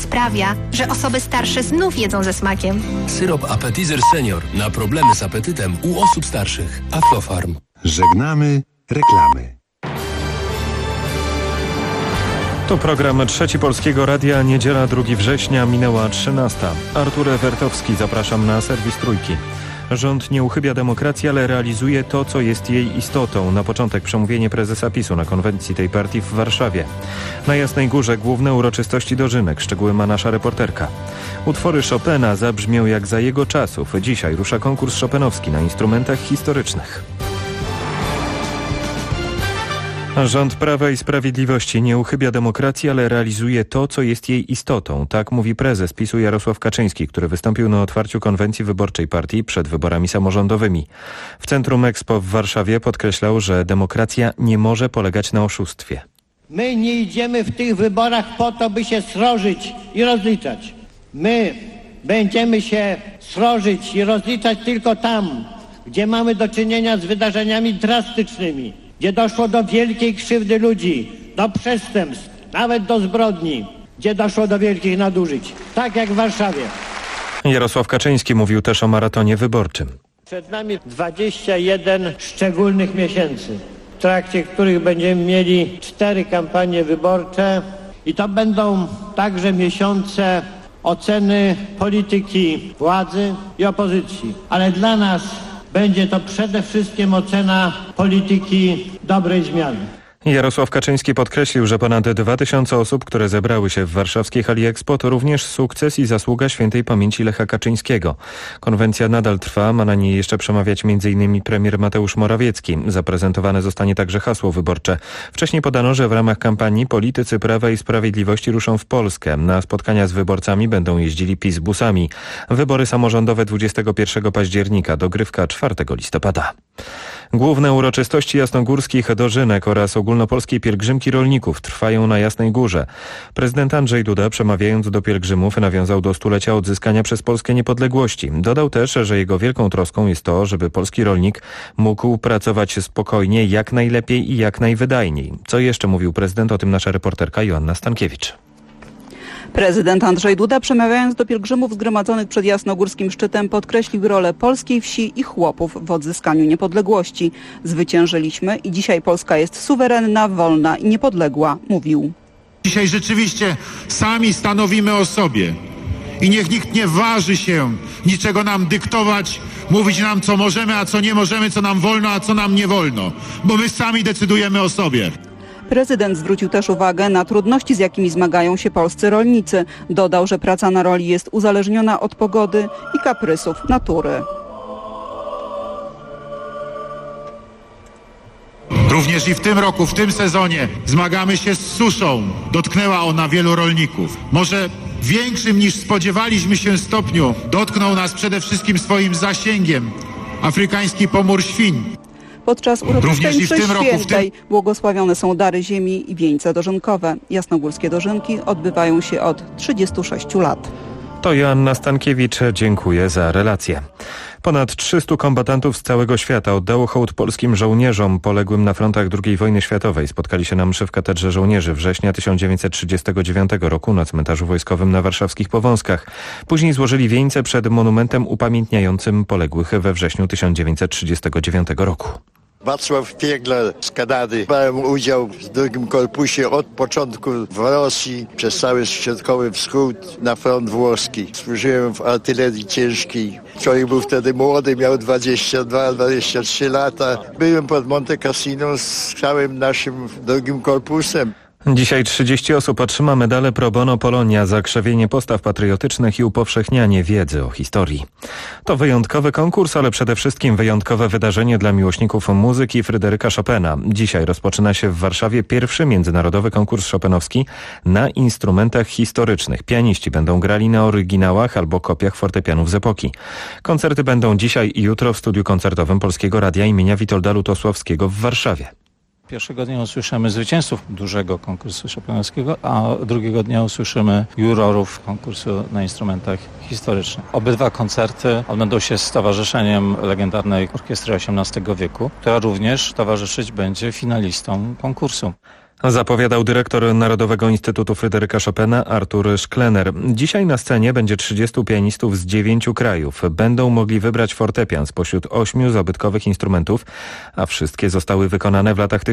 sprawia, że osoby starsze znów jedzą ze smakiem. Syrop Appetizer Senior na problemy z apetytem u osób starszych. Aflofarm. Żegnamy reklamy. To program Trzeci Polskiego Radia, niedziela 2 września, minęła 13. Artur Ewertowski, zapraszam na serwis Trójki. Rząd nie uchybia demokracji, ale realizuje to, co jest jej istotą. Na początek przemówienie prezesa PiS-u na konwencji tej partii w Warszawie. Na Jasnej Górze główne uroczystości dożynek. Szczegóły ma nasza reporterka. Utwory Chopina zabrzmią jak za jego czasów. Dzisiaj rusza konkurs chopinowski na instrumentach historycznych. Rząd Prawa i Sprawiedliwości nie uchybia demokracji, ale realizuje to, co jest jej istotą. Tak mówi prezes PiS-u Jarosław Kaczyński, który wystąpił na otwarciu konwencji wyborczej partii przed wyborami samorządowymi. W Centrum Expo w Warszawie podkreślał, że demokracja nie może polegać na oszustwie. My nie idziemy w tych wyborach po to, by się srożyć i rozliczać. My będziemy się srożyć i rozliczać tylko tam, gdzie mamy do czynienia z wydarzeniami drastycznymi, gdzie doszło do wielkiej krzywdy ludzi, do przestępstw, nawet do zbrodni, gdzie doszło do wielkich nadużyć, tak jak w Warszawie. Jarosław Kaczyński mówił też o maratonie wyborczym. Przed nami 21 szczególnych miesięcy, w trakcie których będziemy mieli 4 kampanie wyborcze i to będą także miesiące oceny polityki władzy i opozycji, ale dla nas będzie to przede wszystkim ocena polityki dobrej zmiany. Jarosław Kaczyński podkreślił, że ponad 2000 osób, które zebrały się w warszawskiej hali Expo, to również sukces i zasługa świętej pamięci Lecha Kaczyńskiego. Konwencja nadal trwa, ma na niej jeszcze przemawiać m.in. premier Mateusz Morawiecki. Zaprezentowane zostanie także hasło wyborcze. Wcześniej podano, że w ramach kampanii politycy Prawa i Sprawiedliwości ruszą w Polskę. Na spotkania z wyborcami będą jeździli PiS busami. Wybory samorządowe 21 października, dogrywka 4 listopada. Główne uroczystości jasnogórskich dożynek oraz ogólnopolskiej pielgrzymki rolników trwają na Jasnej Górze. Prezydent Andrzej Duda, przemawiając do pielgrzymów, nawiązał do stulecia odzyskania przez Polskę niepodległości. Dodał też, że jego wielką troską jest to, żeby polski rolnik mógł pracować spokojnie, jak najlepiej i jak najwydajniej. Co jeszcze mówił prezydent? O tym nasza reporterka Joanna Stankiewicz. Prezydent Andrzej Duda, przemawiając do pielgrzymów zgromadzonych przed jasnogórskim szczytem, podkreślił rolę polskiej wsi i chłopów w odzyskaniu niepodległości. Zwyciężyliśmy i dzisiaj Polska jest suwerenna, wolna i niepodległa, mówił. Dzisiaj rzeczywiście sami stanowimy o sobie i niech nikt nie waży się niczego nam dyktować, mówić nam, co możemy, a co nie możemy, co nam wolno, a co nam nie wolno, bo my sami decydujemy o sobie. Prezydent zwrócił też uwagę na trudności, z jakimi zmagają się polscy rolnicy. Dodał, że praca na roli jest uzależniona od pogody i kaprysów natury. Również i w tym roku, w tym sezonie zmagamy się z suszą. Dotknęła ona wielu rolników. Może w większym niż spodziewaliśmy się stopniu dotknął nas przede wszystkim swoim zasięgiem afrykański pomór świń. Podczas uroczystej mszy świętej błogosławione są dary ziemi i wieńce dożynkowe. Jasnogórskie dożynki odbywają się od 36 lat. To Joanna Stankiewicz, dziękuję za relację. Ponad 300 kombatantów z całego świata oddało hołd polskim żołnierzom poległym na frontach II wojny światowej. Spotkali się na mszy w Katedrze Żołnierzy września 1939 roku na cmentarzu wojskowym na warszawskich Powązkach. Później złożyli wieńce przed monumentem upamiętniającym poległych we wrześniu 1939 roku. Wacław Fiegler z Kanady. Brałem udział w drugim korpusie od początku w Rosji, przez cały środkowy wschód na front włoski. Służyłem w artylerii ciężkiej. Człowiek był wtedy młody, miał 22-23 lata. Byłem pod Monte Cassino z całym naszym drugim korpusem. Dzisiaj 30 osób otrzyma medale Pro Bono Polonia za krzewienie postaw patriotycznych i upowszechnianie wiedzy o historii. To wyjątkowy konkurs, ale przede wszystkim wyjątkowe wydarzenie dla miłośników muzyki Fryderyka Chopina. Dzisiaj rozpoczyna się w Warszawie pierwszy międzynarodowy konkurs chopinowski na instrumentach historycznych. Pianiści będą grali na oryginałach albo kopiach fortepianów z epoki. Koncerty będą dzisiaj i jutro w studiu koncertowym Polskiego Radia imienia Witolda Lutosławskiego w Warszawie. Pierwszego dnia usłyszymy zwycięzców dużego konkursu chopinowskiego, a drugiego dnia usłyszymy jurorów konkursu na instrumentach historycznych. Obydwa koncerty odbędą się z towarzyszeniem legendarnej orkiestry XVIII wieku, która również towarzyszyć będzie finalistom konkursu. Zapowiadał dyrektor Narodowego Instytutu Fryderyka Chopina Artur Szklener. Dzisiaj na scenie będzie 30 pianistów z 9 krajów. Będą mogli wybrać fortepian spośród 8 zabytkowych instrumentów, a wszystkie zostały wykonane w latach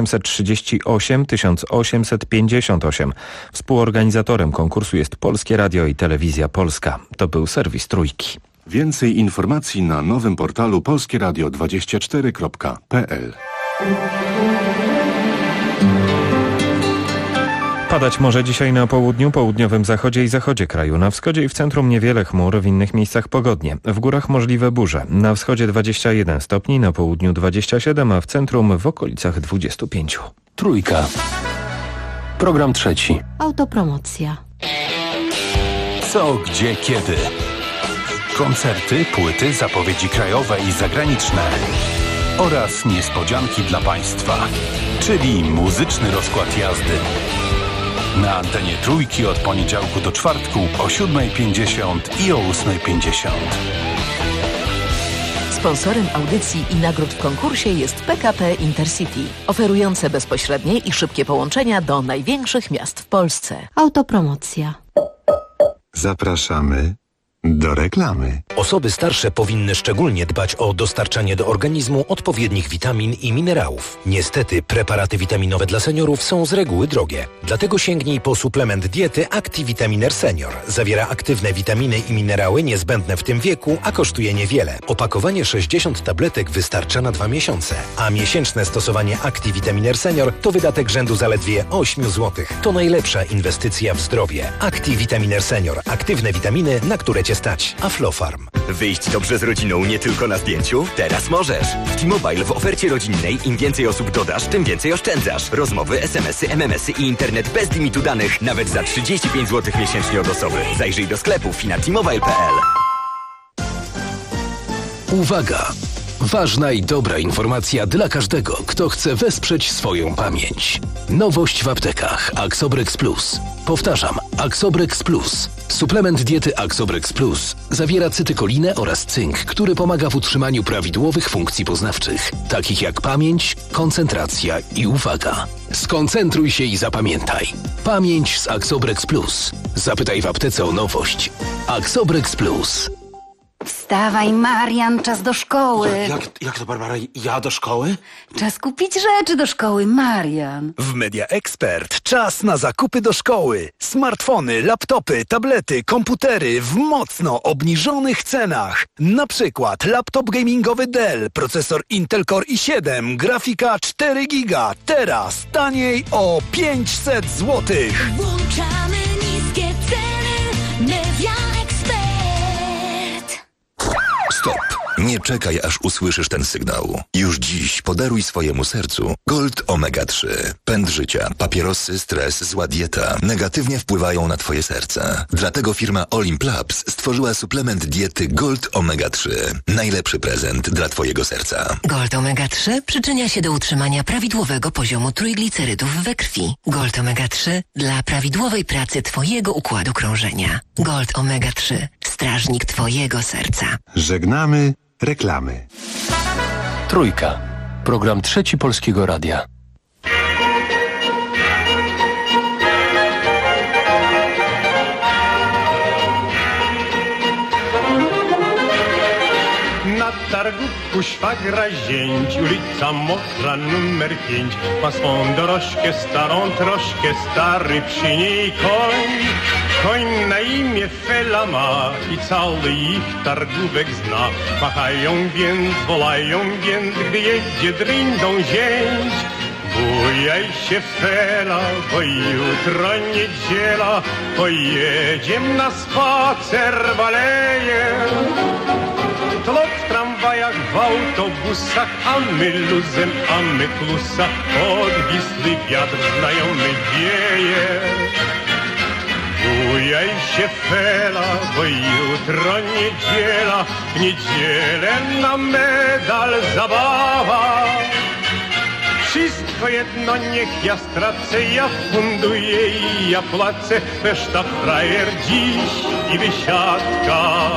1838-1858. Współorganizatorem konkursu jest Polskie Radio i Telewizja Polska. To był serwis Trójki. Więcej informacji na nowym portalu polskieradio24.pl. Padać może dzisiaj na południu, południowym zachodzie i zachodzie kraju. Na wschodzie i w centrum niewiele chmur, w innych miejscach pogodnie. W górach możliwe burze. Na wschodzie 21 stopni, na południu 27, a w centrum w okolicach 25. Trójka. Program trzeci. Autopromocja. Co, gdzie, kiedy. Koncerty, płyty, zapowiedzi krajowe i zagraniczne. Oraz niespodzianki dla Państwa. Czyli muzyczny rozkład jazdy. Na antenie Trójki od poniedziałku do czwartku o 7:50 i o 8:50. Sponsorem audycji i nagród w konkursie jest PKP Intercity, oferujące bezpośrednie i szybkie połączenia do największych miast w Polsce. Autopromocja. Zapraszamy do reklamy. Osoby starsze powinny szczególnie dbać o dostarczanie do organizmu odpowiednich witamin i minerałów. Niestety preparaty witaminowe dla seniorów są z reguły drogie. Dlatego sięgnij po suplement diety ActiVitaminer Senior. Zawiera aktywne witaminy i minerały niezbędne w tym wieku, a kosztuje niewiele. Opakowanie 60 tabletek wystarcza na 2 miesiące, a miesięczne stosowanie ActiVitaminer Senior to wydatek rzędu zaledwie 8 zł. To najlepsza inwestycja w zdrowie. ActiVitaminer Senior. Aktywne witaminy, na które Cię stać. Aflofarm. Wyjść dobrze z rodziną nie tylko na zdjęciu? Teraz możesz. W T-Mobile w ofercie rodzinnej im więcej osób dodasz, tym więcej oszczędzasz. Rozmowy, SMS-y, MMS-y i internet bez limitu danych nawet za 35 zł miesięcznie od osoby. Zajrzyj do sklepów i na T-Mobile.pl. Uwaga! Ważna i dobra informacja dla każdego, kto chce wesprzeć swoją pamięć. Nowość w aptekach Axobrex Plus. Powtarzam, Axobrex Plus. Suplement diety Axobrex Plus zawiera cytykolinę oraz cynk, który pomaga w utrzymaniu prawidłowych funkcji poznawczych, takich jak pamięć, koncentracja i uwaga. Skoncentruj się i zapamiętaj. Pamięć z Axobrex Plus. Zapytaj w aptece o nowość. Axobrex Plus. Wstawaj, Marian, czas do szkoły. Jak to, Barbara? Ja do szkoły? Czas kupić rzeczy do szkoły, Marian. W Media Expert czas na zakupy do szkoły. Smartfony, laptopy, tablety, komputery w mocno obniżonych cenach. Na przykład laptop gamingowy Dell, procesor Intel Core i7, grafika 4 GB. Teraz taniej o 500 zł. Włączamy niskie ceny. Media Expert. Stop! Nie czekaj, aż usłyszysz ten sygnał. Już dziś podaruj swojemu sercu Gold Omega 3. Pęd życia, papierosy, stres, zła dieta negatywnie wpływają na twoje serce. Dlatego firma Olimp Labs stworzyła suplement diety Gold Omega 3. Najlepszy prezent dla twojego serca. Gold Omega 3 przyczynia się do utrzymania prawidłowego poziomu trójglicerydów we krwi. Gold Omega 3 dla prawidłowej pracy twojego układu krążenia. Gold Omega 3. Strażnik twojego serca. Żegnamy reklamy. Trójka. Program trzeci Polskiego Radia. Na targu u szwagra zięć, ulica Mokra numer 5. Ma swą dorożkę starą, troszkę stary, przy niej koń. Koń na imię Fela ma i cały ich targówek zna. Machają więc, wolają więc, gdy jedzie dryndą zięć. Bujaj się Fela, bo jutro niedziela, pojedziem na spacer w aleję. Tłok w tramwajach, w autobusach, a my luzem, a my klusa, odwisły wiatr znajomy wieje. Bujaj się Fela, bo jutro niedziela, w niedzielę na medal zabawa. Wszystko jedno, niech ja stracę, ja funduję i ja płacę, reszta frajer dziś i wysiadka.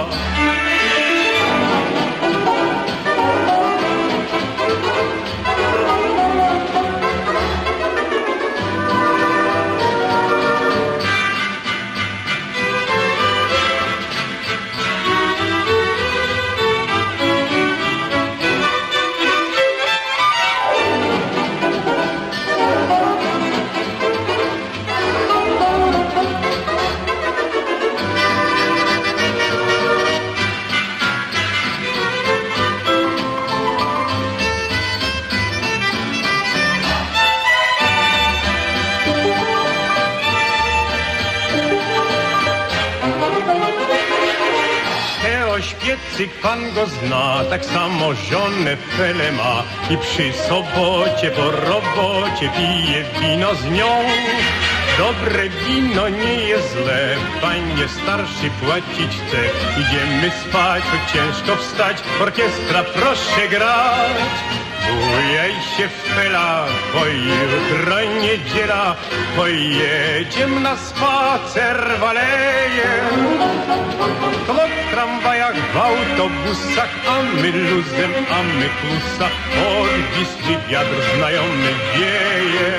piecyk pan go zna, tak samo żonę Fele ma i przy sobocie po robocie pije wino z nią. Dobre wino nie jest złe, panie starszy płacić chce. Idziemy spać, choć ciężko wstać, orkiestra proszę grać. Bujaj się Fela, bo jutro niedziela, pojedziemy na spacer w aleję. To w tramwajach, w autobusach, a my luzem, a my klusa, od Wisły wiatr znajomy wieje.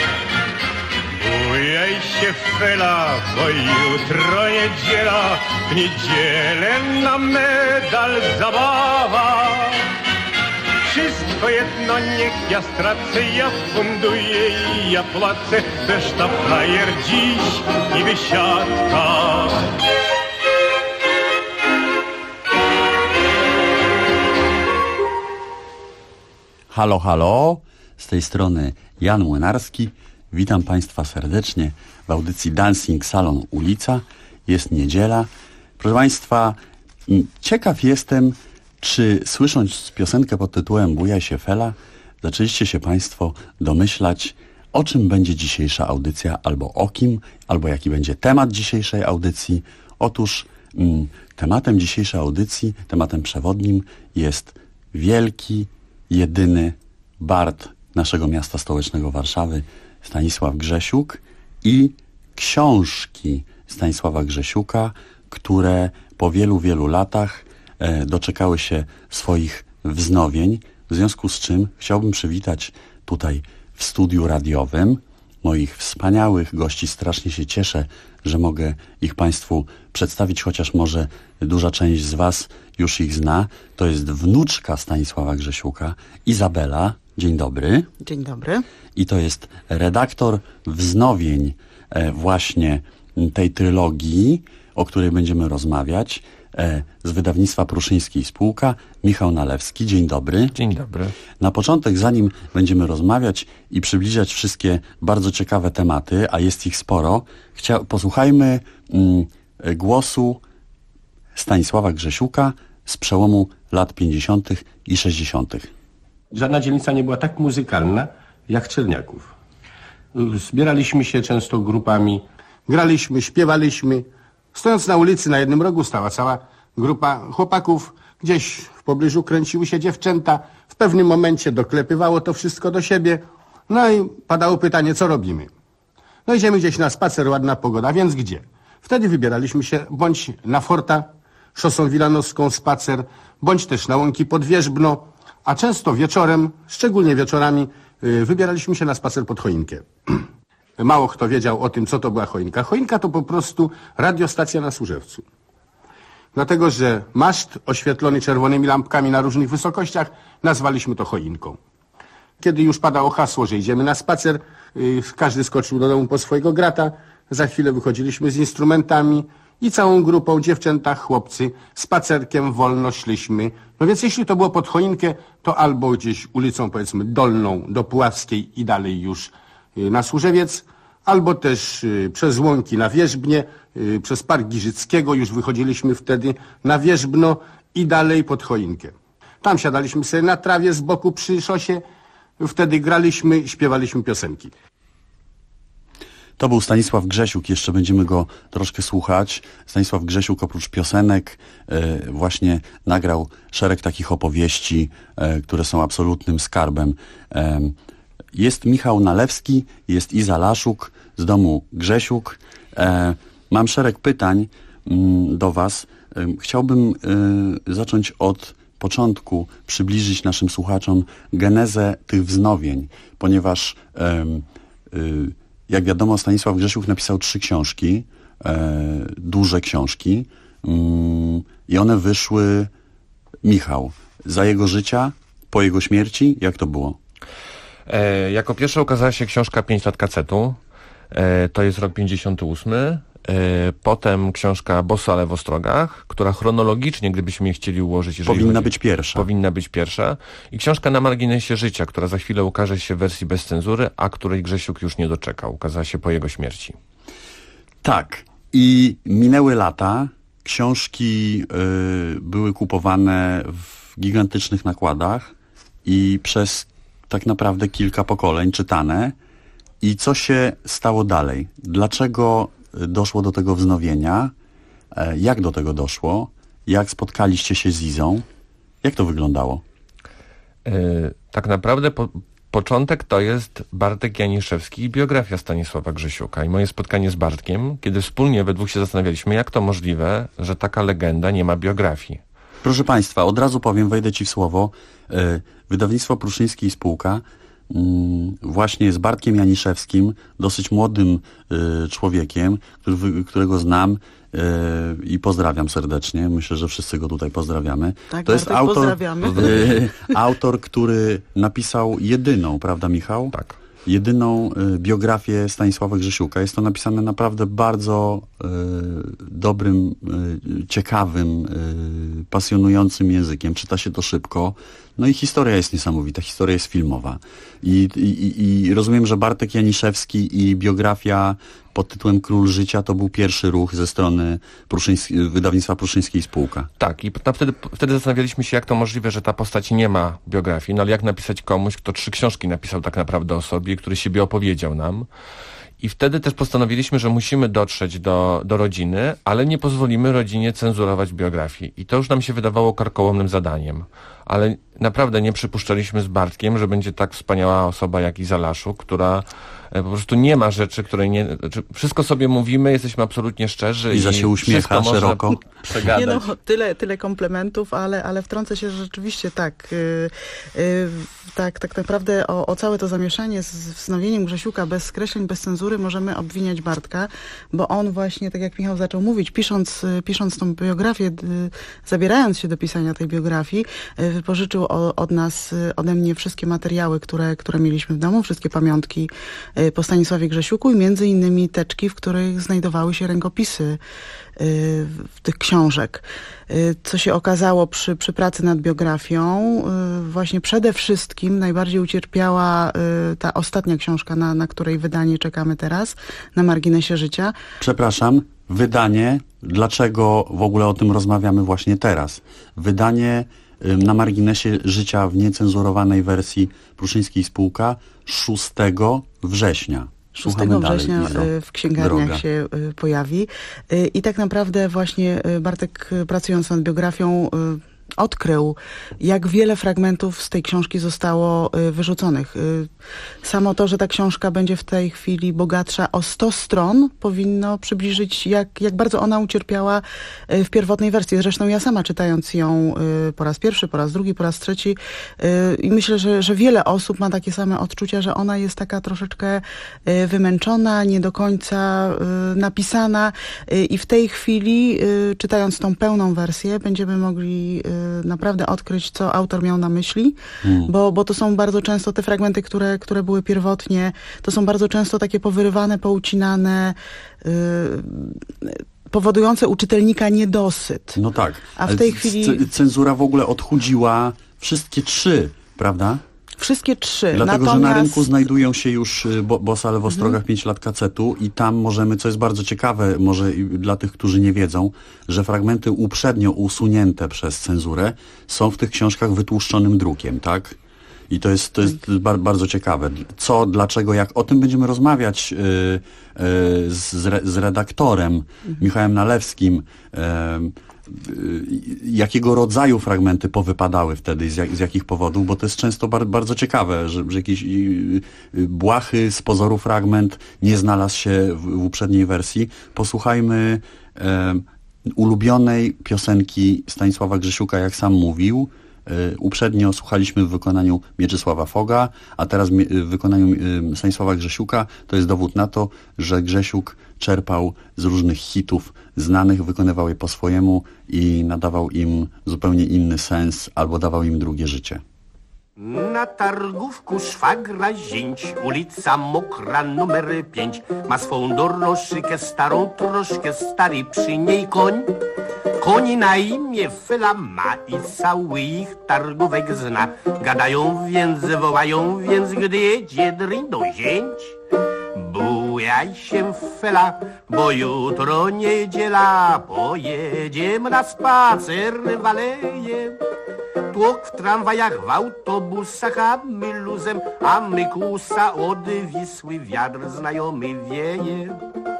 Bujaj się Fela, bo jutro niedziela, w niedzielę na medal zabawa. Wszystko jedno, niech ja stracę, ja funduję i ja płacę, reszta frajer dziś i wysiadka. Halo, halo, z tej strony Jan Młynarski. Witam Państwa serdecznie w audycji Dancing Salon Ulica. Jest niedziela. Proszę Państwa, ciekaw jestem, czy słysząc piosenkę pod tytułem Bujaj się Fela, zaczęliście się Państwo domyślać, o czym będzie dzisiejsza audycja, albo o kim, albo jaki będzie temat dzisiejszej audycji. Otóż tematem dzisiejszej audycji, tematem przewodnim jest wielki, jedyny bard naszego miasta stołecznego Warszawy, Stanisław Grzesiuk, i książki Stanisława Grzesiuka, które po wielu, wielu latach doczekały się swoich wznowień, w związku z czym chciałbym przywitać tutaj w studiu radiowym moich wspaniałych gości. Strasznie się cieszę, że mogę ich Państwu przedstawić, chociaż może duża część z Was już ich zna. To jest wnuczka Stanisława Grzesiuka, Izabela. Dzień dobry. Dzień dobry. I to jest redaktor wznowień właśnie tej trylogii, o której będziemy rozmawiać, z wydawnictwa Pruszyńskiej Spółka, Michał Nalewski. Dzień dobry. Dzień dobry. Na początek, zanim będziemy rozmawiać i przybliżać wszystkie bardzo ciekawe tematy, a jest ich sporo, posłuchajmy głosu Stanisława Grzesiuka z przełomu lat 50. i 60. Żadna dzielnica nie była tak muzykalna jak Czerniaków. Zbieraliśmy się często grupami, graliśmy, śpiewaliśmy. Stojąc na ulicy, na jednym rogu stała cała grupa chłopaków. Gdzieś w pobliżu kręciły się dziewczęta. W pewnym momencie doklepywało to wszystko do siebie. No i padało pytanie, co robimy? No idziemy gdzieś na spacer, ładna pogoda, więc gdzie? Wtedy wybieraliśmy się bądź na Forta, Szosą Wilanowską spacer, bądź też na Łąki pod Wierzbno, a często wieczorem, szczególnie wieczorami, wybieraliśmy się na spacer pod choinkę. Mało kto wiedział o tym, co to była choinka. Choinka to po prostu radiostacja na Służewcu. Dlatego, że maszt oświetlony czerwonymi lampkami na różnych wysokościach, nazwaliśmy to choinką. Kiedy już padało hasło, że idziemy na spacer, każdy skoczył do domu po swojego grata, za chwilę wychodziliśmy z instrumentami i całą grupą, dziewczęta, chłopcy, spacerkiem wolno szliśmy. No więc jeśli to było pod choinkę, to albo gdzieś ulicą, powiedzmy, Dolną do Puławskiej i dalej już na Służewiec, albo też przez Łąki na Wierzbnie, przez Park Giżyckiego, już wychodziliśmy wtedy na Wierzbno i dalej pod choinkę. Tam siadaliśmy sobie na trawie z boku przy szosie, wtedy graliśmy, śpiewaliśmy piosenki. To był Stanisław Grzesiuk, jeszcze będziemy go troszkę słuchać. Stanisław Grzesiuk oprócz piosenek właśnie nagrał szereg takich opowieści, które są absolutnym skarbem. Jest Michał Nalewski, jest Iza Laszuk z domu Grzesiuk. Mam szereg pytań do Was. Chciałbym zacząć od początku, przybliżyć naszym słuchaczom genezę tych wznowień, ponieważ jak wiadomo, Stanisław Grzesiuk napisał 3 książki, duże książki, i one wyszły, Michał, za jego życia, po jego śmierci, jak to było? Jako pierwsza ukazała się książka 5 lat kacetu, to jest rok 58, potem książka Boso, ale w ostrogach, która chronologicznie, gdybyśmy je chcieli ułożyć... Powinna być pierwsza. Powinna być pierwsza. I książka Na marginesie życia, która za chwilę ukaże się w wersji bez cenzury, a której Grzesiuk już nie doczekał. Ukazała się po jego śmierci. Tak. I minęły lata książki były kupowane w gigantycznych nakładach i przez tak naprawdę kilka pokoleń czytane. I co się stało dalej? Dlaczego doszło do tego wznowienia? Jak do tego doszło? Jak spotkaliście się z Izą? Jak to wyglądało? Tak naprawdę początek to jest Bartek Janiszewski i biografia Stanisława Grzesiuka. I moje spotkanie z Bartkiem, kiedy wspólnie we dwóch się zastanawialiśmy, jak to możliwe, że taka legenda nie ma biografii. Proszę Państwa, od razu powiem, wejdę Ci w słowo. Wydawnictwo Pruszyński i Spółka właśnie z Bartkiem Janiszewskim, dosyć młodym człowiekiem, którego znam i pozdrawiam serdecznie. Myślę, że wszyscy go tutaj pozdrawiamy. Tak, to jest pozdrawiamy. autor, który napisał jedyną, prawda Michał? Tak. Jedyną biografię Stanisława Grzesiuka. Jest to napisane naprawdę bardzo dobrym, ciekawym, pasjonującym językiem. Czyta się to szybko. No i historia jest niesamowita. Historia jest filmowa. I rozumiem, że Bartek Janiszewski i biografia pod tytułem Król Życia to był pierwszy ruch ze strony wydawnictwa Pruszyński i Spółka. Tak, i wtedy zastanawialiśmy się, jak to możliwe, że ta postać nie ma biografii, no ale jak napisać komuś, kto 3 książki napisał tak naprawdę o sobie, który siebie opowiedział nam. I wtedy też postanowiliśmy, że musimy dotrzeć do rodziny, ale nie pozwolimy rodzinie cenzurować biografii. I to już nam się wydawało karkołomnym zadaniem. Ale naprawdę nie przypuszczaliśmy z Bartkiem, że będzie tak wspaniała osoba jak Iza Laszuk, która po prostu nie ma rzeczy, której nie... Wszystko sobie mówimy, jesteśmy absolutnie szczerzy. Iza się uśmiecha szeroko. Przegadać. Nie no, tyle komplementów, ale wtrącę się, że rzeczywiście tak. Tak naprawdę o całe to zamieszanie z wznowieniem Grzesiuka bez skreśleń, bez cenzury możemy obwiniać Bartka, bo on właśnie, tak jak Michał zaczął mówić, pisząc tą biografię, zabierając się do pisania tej biografii, wypożyczył ode mnie wszystkie materiały, które mieliśmy w domu, wszystkie pamiątki po Stanisławie Grzesiuku i między innymi teczki, w których znajdowały się rękopisy tych książek. Co się okazało przy pracy nad biografią, właśnie przede wszystkim najbardziej ucierpiała ta ostatnia książka, na której wydanie czekamy teraz, Na marginesie życia. Przepraszam, wydanie, dlaczego w ogóle o tym rozmawiamy właśnie teraz? Wydanie Na marginesie życia w niecenzurowanej wersji Pruszyński i Spółka 6 września. 6 września w księgarniach się pojawi. I tak naprawdę właśnie Bartek, pracując nad biografią, odkrył, jak wiele fragmentów z tej książki zostało wyrzuconych. Samo to, że ta książka będzie w tej chwili bogatsza o 100 stron, powinno przybliżyć, jak bardzo ona ucierpiała w pierwotnej wersji. Zresztą ja sama, czytając ją po raz pierwszy, po raz drugi, po raz trzeci, i myślę, że wiele osób ma takie same odczucia, że ona jest taka troszeczkę wymęczona, nie do końca napisana i w tej chwili, czytając tą pełną wersję, będziemy mogli naprawdę odkryć, co autor miał na myśli, bo to są bardzo często te fragmenty, które były pierwotnie, to są bardzo często takie powyrywane, poucinane, powodujące u czytelnika niedosyt. No tak, a w tej chwili cenzura w ogóle odchudziła wszystkie 3, prawda? Wszystkie 3. Dlatego, że na rynku znajdują się już Boss, ale w ostrogach 5 lat kacetu i tam możemy, co jest bardzo ciekawe, może dla tych, którzy nie wiedzą, że fragmenty uprzednio usunięte przez cenzurę są w tych książkach wytłuszczonym drukiem, tak? I to jest bardzo ciekawe. Co, dlaczego, jak? O tym będziemy rozmawiać z redaktorem Michałem Nalewskim. Jakiego rodzaju fragmenty powypadały wtedy, z jakich powodów, bo to jest często bardzo ciekawe, że jakiś błahy z pozoru fragment nie znalazł się w uprzedniej wersji. Posłuchajmy ulubionej piosenki Stanisława Grzesiuka, jak sam mówił. Uprzednio słuchaliśmy w wykonaniu Mieczysława Foga, a teraz w wykonaniu Stanisława Grzesiuka. To jest dowód na to, że Grzesiuk czerpał z różnych hitów znanych, wykonywał je po swojemu i nadawał im zupełnie inny sens albo dawał im drugie życie. Na targówku szwagra zięć, ulica Mokra numer 5. Ma swą dorożkę starą, troszkę stary, przy niej koń. Koń na imię Fyla ma i cały ich targówek zna. Gadają więc, wołają więc, gdy jedzie dryń do zięć. Bujaj się fela, bo jutro niedziela, pojedziemy na spacer w aleje. Tłok w tramwajach, w autobusach, a my luzem, a my kusa od Wisły wiatr znajomy wieje.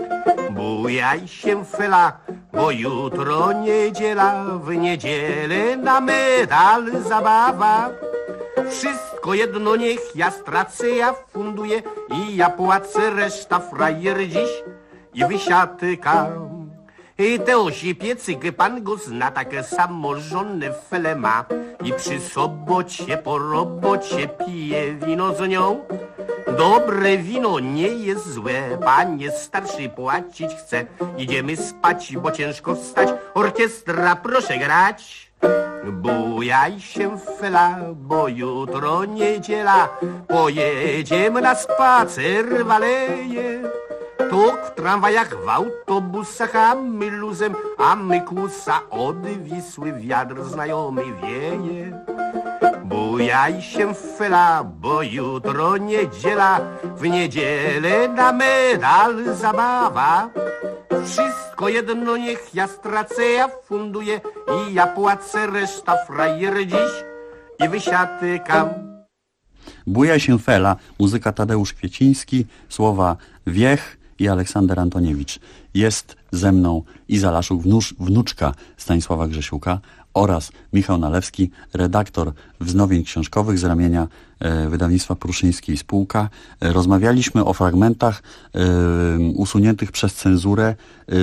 Bujaj się fela, bo jutro niedziela, w niedzielę na medal zabawa. Wszystko jedno niech ja stracę, ja funduję i ja płacę, reszta frajer dziś i wysiatyka. I te osi piecyk pan go zna, takie samo żonę fele ma i przy sobocie po robocie pije wino z nią. Dobre wino nie jest złe, panie starszy płacić chce. Idziemy spać, bo ciężko wstać, orkiestra proszę grać. Bujaj się fela, bo jutro niedziela, pojedziemy na spacer w aleje. Tłok w tramwajach, w autobusach, a my luzem, a my kusa od Wisły wiatr znajomy wieje. Bujaj się fela, bo jutro niedziela, w niedzielę na medal zabawa. Wszystko jedno niech ja stracę, ja funduję i ja płacę, reszta frajer dziś i wysiatykam. Bujaj się fela, muzyka Tadeusz Kwieciński, słowa Wiech i Aleksander Antoniewicz. Jest ze mną Iza Laszuk, wnuczka Stanisława Grzesiuka, oraz Michał Nalewski, redaktor wznowień książkowych z ramienia wydawnictwa Pruszyńskiej Spółka. Rozmawialiśmy o fragmentach usuniętych przez cenzurę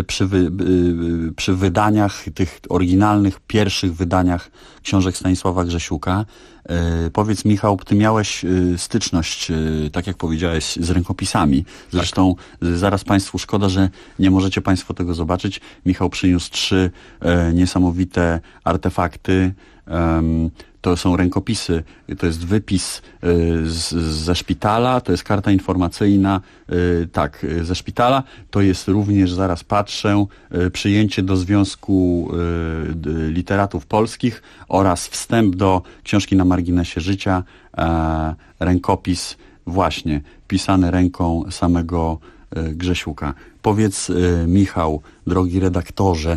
przy wydaniach, tych oryginalnych, pierwszych wydaniach książek Stanisława Grzesiuka. Powiedz, Michał, ty miałeś styczność, tak jak powiedziałeś, z rękopisami. Zresztą zaraz państwu szkoda, że nie możecie państwo tego zobaczyć. Michał przyniósł 3 niesamowite artefakty. To są rękopisy, to jest wypis ze szpitala, to jest karta informacyjna, ze szpitala, to jest również, zaraz patrzę, przyjęcie do Związku Literatów Polskich oraz wstęp do książki Na marginesie życia, rękopis właśnie pisany ręką samego Grzesiuka. Powiedz, Michał, drogi redaktorze,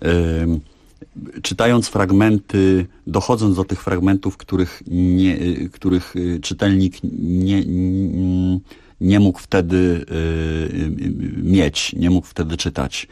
czytając fragmenty, dochodząc do tych fragmentów, których czytelnik nie mógł wtedy mieć, nie mógł wtedy czytać.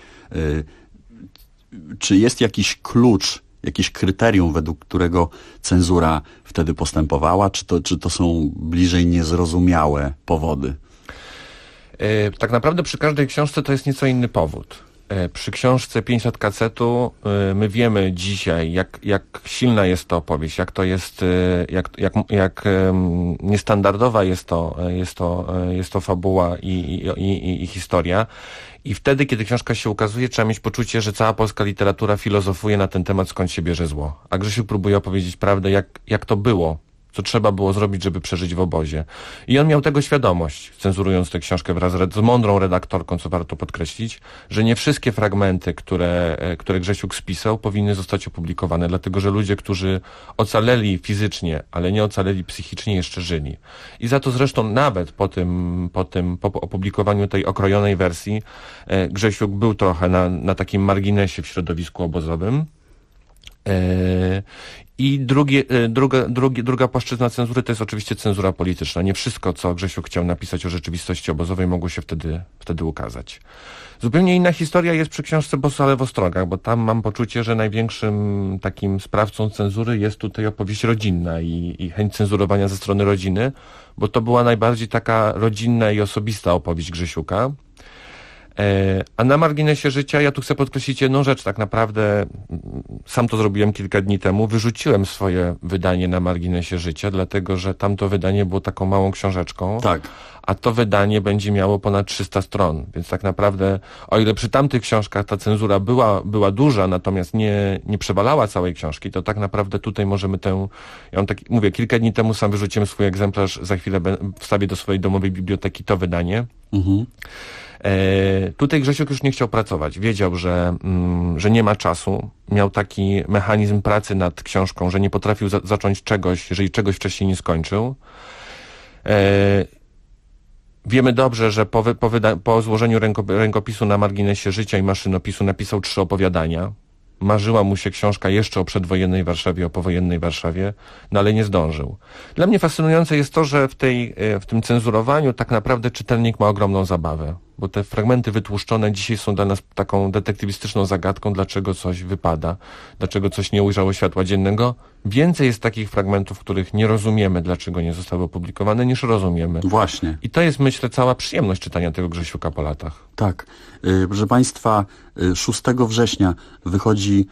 Czy jest jakiś klucz, jakieś kryterium, według którego cenzura wtedy postępowała? Czy to są bliżej niezrozumiałe powody? Tak naprawdę przy każdej książce to jest nieco inny powód. Przy książce 500 kacetu my wiemy dzisiaj, jak silna jest to opowieść, jak to jest, jak niestandardowa jest to fabuła i historia. I wtedy, kiedy książka się ukazuje, trzeba mieć poczucie, że cała polska literatura filozofuje na ten temat, skąd się bierze zło. A Grzesiu próbuje opowiedzieć prawdę, jak to było, co trzeba było zrobić, żeby przeżyć w obozie. I on miał tego świadomość, cenzurując tę książkę wraz z mądrą redaktorką, co warto podkreślić, że nie wszystkie fragmenty, które Grzesiuk spisał, powinny zostać opublikowane, dlatego że ludzie, którzy ocaleli fizycznie, ale nie ocaleli psychicznie, jeszcze żyli. I za to zresztą nawet po opublikowaniu tej okrojonej wersji Grzesiuk był trochę na takim marginesie w środowisku obozowym. I druga płaszczyzna cenzury to jest oczywiście cenzura polityczna. Nie wszystko, co Grzesiuk chciał napisać o rzeczywistości obozowej, mogło się wtedy ukazać. Zupełnie inna historia jest przy książce Bosale w Ostrogach, bo tam mam poczucie, że największym takim sprawcą cenzury jest tutaj opowieść rodzinna i chęć cenzurowania ze strony rodziny, bo to była najbardziej taka rodzinna i osobista opowieść Grzesiuka. A na marginesie życia, ja tu chcę podkreślić jedną rzecz, tak naprawdę sam to zrobiłem kilka dni temu, wyrzuciłem swoje wydanie Na marginesie życia, dlatego że tamto wydanie było taką małą książeczką, a to wydanie będzie miało ponad 300 stron, więc tak naprawdę, o ile przy tamtych książkach ta cenzura była duża, natomiast nie przebalała całej książki, to tak naprawdę tutaj możemy ja mam mówię, kilka dni temu sam wyrzuciłem swój egzemplarz, za chwilę wstawię do swojej domowej biblioteki to wydanie. Tutaj Grzesiuk już nie chciał pracować. Wiedział, że nie ma czasu. Miał taki mechanizm pracy nad książką, że nie potrafił zacząć czegoś, jeżeli czegoś wcześniej nie skończył. Wiemy dobrze, że po złożeniu rękopisu na marginesie życia i maszynopisu napisał 3 opowiadania. Marzyła mu się książka jeszcze o przedwojennej Warszawie, o powojennej Warszawie, no ale nie zdążył. Dla mnie fascynujące jest to, że w tym cenzurowaniu tak naprawdę czytelnik ma ogromną zabawę, bo te fragmenty wytłuszczone dzisiaj są dla nas taką detektywistyczną zagadką, dlaczego coś wypada, dlaczego coś nie ujrzało światła dziennego. Więcej jest takich fragmentów, których nie rozumiemy, dlaczego nie zostały opublikowane, niż rozumiemy. Właśnie. I to jest, myślę, cała przyjemność czytania tego Grzesiuka po latach. Tak. Proszę Państwa, 6 września wychodzi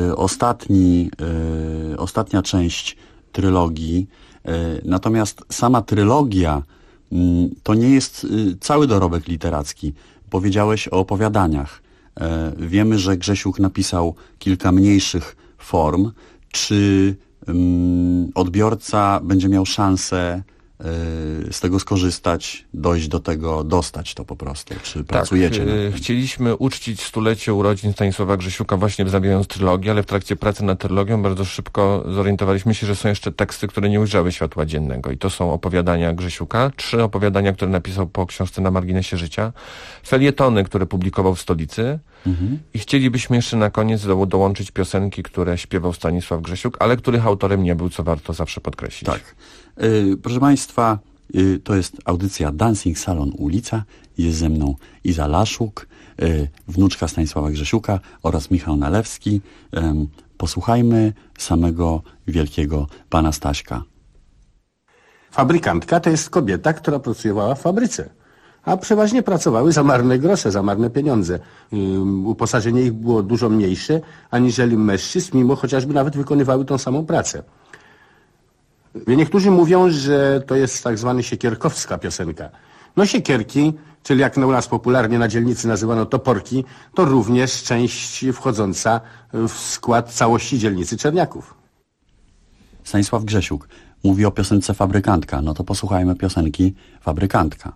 ostatnia część trylogii. Natomiast sama trylogia to nie jest cały dorobek literacki. Powiedziałeś o opowiadaniach. Wiemy, że Grzesiuk napisał kilka mniejszych form. Czy odbiorca będzie miał szansę z tego skorzystać, dojść do tego, dostać to po prostu? Czy pracujecie? Chcieliśmy uczcić 100-lecie urodzin Stanisława Grzesiuka właśnie wznawiając trylogię, ale w trakcie pracy nad trylogią bardzo szybko zorientowaliśmy się, że są jeszcze teksty, które nie ujrzały światła dziennego. I to są opowiadania Grzesiuka, 3 opowiadania, które napisał po książce Na marginesie życia, felietony, które publikował w Stolicy i chcielibyśmy jeszcze na koniec dołączyć piosenki, które śpiewał Stanisław Grzesiuk, ale których autorem nie był, co warto zawsze podkreślić. Tak. Proszę Państwa, to jest audycja Dancing Salon Ulica. Jest ze mną Iza Laszuk, wnuczka Stanisława Grzesiuka oraz Michał Nalewski. Posłuchajmy samego wielkiego pana Staśka. Fabrykantka to jest kobieta, która pracowała w fabryce. A przeważnie pracowały za marne grosze, za marne pieniądze. Uposażenie ich było dużo mniejsze, aniżeli mężczyzn, mimo chociażby nawet wykonywały tą samą pracę. Niektórzy mówią, że to jest tak zwany siekierkowska piosenka. No siekierki, czyli jak u nas popularnie na dzielnicy nazywano toporki, to również część wchodząca w skład całości dzielnicy Czerniaków. Stanisław Grzesiuk mówi o piosence Fabrykantka. No to posłuchajmy piosenki Fabrykantka.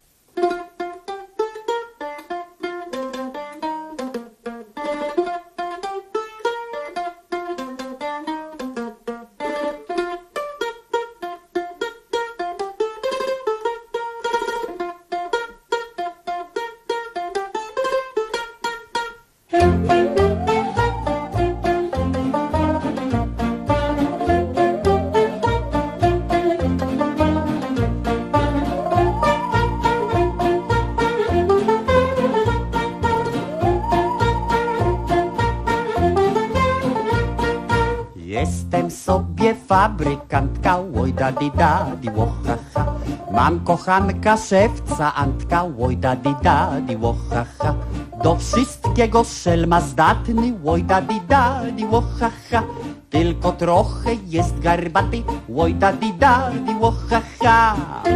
Jestem sobie fabrykantka, łojda di da di łohaha. Mam kochanka szewca Antka, łojda di da di łohaha. Do wszystkiego szelma zdatny, łojda di da di łohaha. Tylko trochę jest garbaty, łojda di da di łohaha.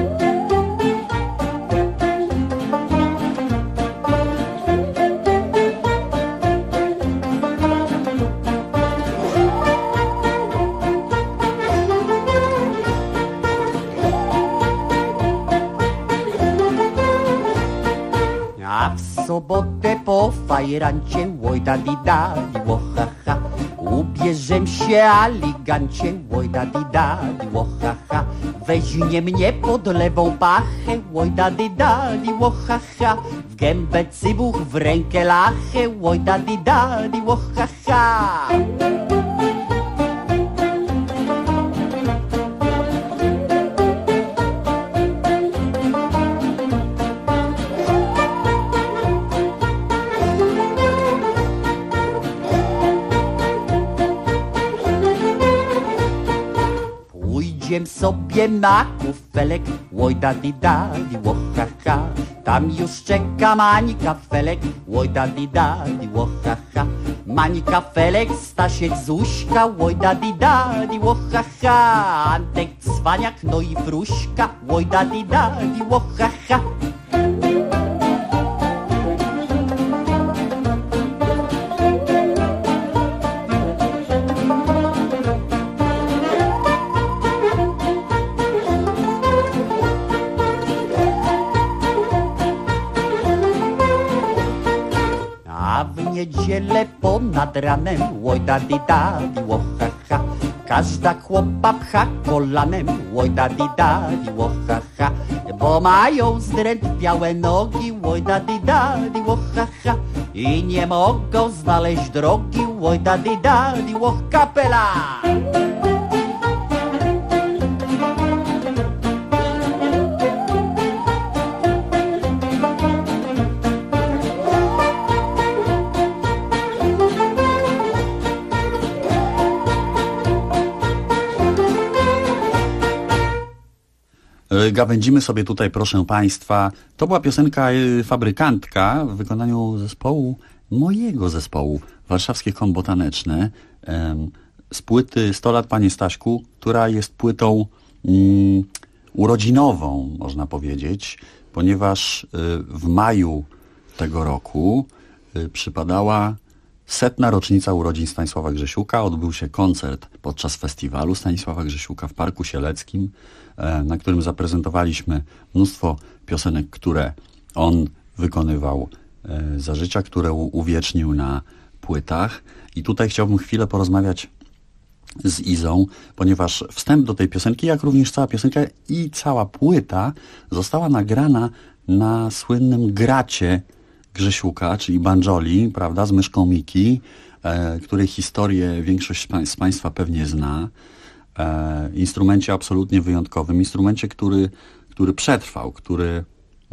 W sobotę po fajrancie, łojda di da di łohaha. Ubierzem się aligancie, łojda di da di łohaha. Weźmie mnie pod lewą pachę, łojda di da di łohaha. W gębę cybuch, w rękę lachę, łojda di da di łohaha. Pójdziem sobie na kufelek, łojda di da di łohaha. Tam już czeka Mańka Felek, łojda di da di łohaha. Mańka Felek, Stasiek Zuśka, łojda di da di łohaha. Antek Cwaniak, no i Fruśka, łojda di da di łohaha. Niedzielę ponad ranem, łojda di da di łohaha. Każda chłopa pcha kolanem, łojda di da di łohaha. bo mają zdrętwiałe nogi, oj dadi dadi, ło ha ha, i nie mogą znaleźć drogi, oj dadi dadi, ło kapela. Gawędzimy sobie tutaj, proszę Państwa. To była piosenka Fabrykantka w wykonaniu mojego zespołu, Warszawskie Kombo Taneczne, z płyty 100 lat, Panie Staśku, która jest płytą urodzinową, można powiedzieć, ponieważ w maju tego roku przypadała 100. rocznica urodzin Stanisława Grzesiuka. Odbył się koncert podczas festiwalu Stanisława Grzesiuka w Parku Sieleckim, na którym zaprezentowaliśmy mnóstwo piosenek, które on wykonywał za życia, które uwiecznił na płytach. I tutaj chciałbym chwilę porozmawiać z Izą, ponieważ wstęp do tej piosenki, jak również cała piosenka i cała płyta została nagrana na słynnym gracie Grzesiuka, czyli banjoli, prawda, z myszką Miki, której historię większość z Państwa pewnie zna. Instrumencie absolutnie wyjątkowym, instrumencie, który przetrwał, który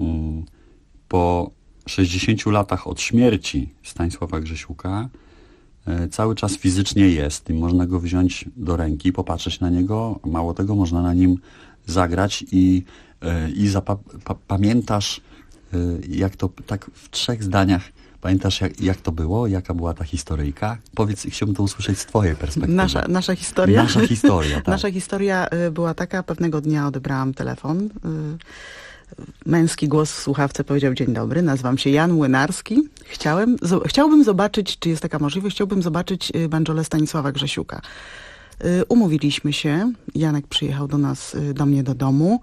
po 60 latach od śmierci Stanisława Grzesiuka cały czas fizycznie jest i można go wziąć do ręki, popatrzeć na niego, mało tego, można na nim zagrać i pamiętasz, jak to, tak w 3 zdaniach, pamiętasz jak to było, jaka była ta historyjka? Powiedz, chciałbym to usłyszeć z twojej perspektywy. Nasza historia? Nasza historia, tak. Nasza historia była taka, pewnego dnia odebrałam telefon, męski głos w słuchawce powiedział: dzień dobry, nazywam się Jan Młynarski. Chciałbym zobaczyć, czy jest taka możliwość, chciałbym zobaczyć banjolę Stanisława Grzesiuka. Umówiliśmy się, Janek przyjechał do mnie do domu.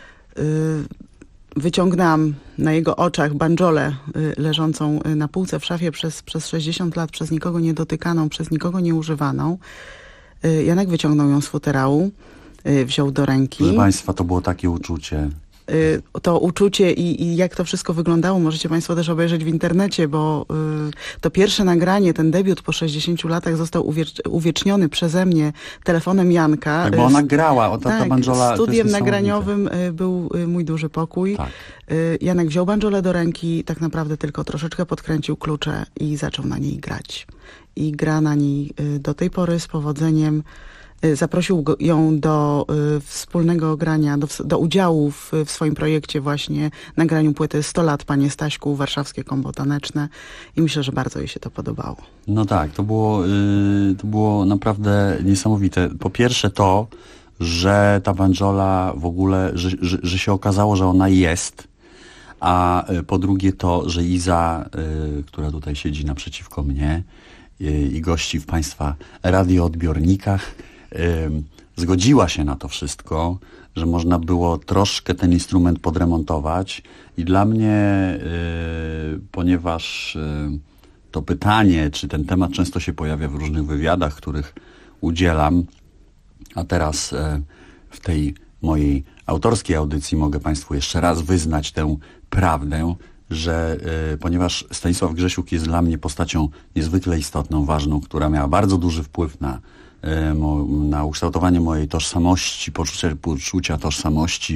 Wyciągnęłam na jego oczach banjolę leżącą na półce w szafie przez 60 lat, przez nikogo nie dotykaną, przez nikogo nie używaną. Janek wyciągnął ją z futerału, wziął do ręki. Proszę Państwa, to było takie uczucie. To uczucie i jak to wszystko wyglądało możecie Państwo też obejrzeć w internecie, bo to pierwsze nagranie, ten debiut po 60 latach został uwieczniony przeze mnie telefonem Janka. Tak, bo ona grała, ta banjola. Studiem nagraniowym był mój duży pokój. Tak. Janek wziął banjolę do ręki, tak naprawdę tylko troszeczkę podkręcił klucze i zaczął na niej grać. I gra na niej do tej pory z powodzeniem. Zaprosił ją do wspólnego grania, do udziału w swoim projekcie właśnie nagraniu płyty 100 lat, Panie Staśku, Warszawskie Kombo Taneczne i myślę, że bardzo jej się to podobało. No tak, to było naprawdę niesamowite. Po pierwsze to, że ta banjola w ogóle, że się okazało, że ona jest, a po drugie to, że Iza, która tutaj siedzi naprzeciwko mnie i gości w Państwa radioodbiornikach, zgodziła się na to wszystko, że można było troszkę ten instrument podremontować i dla mnie, ponieważ to pytanie, czy ten temat często się pojawia w różnych wywiadach, których udzielam, a teraz w tej mojej autorskiej audycji mogę Państwu jeszcze raz wyznać tę prawdę, że ponieważ Stanisław Grzesiuk jest dla mnie postacią niezwykle istotną, ważną, która miała bardzo duży wpływ na ukształtowanie mojej tożsamości, poczucia tożsamości,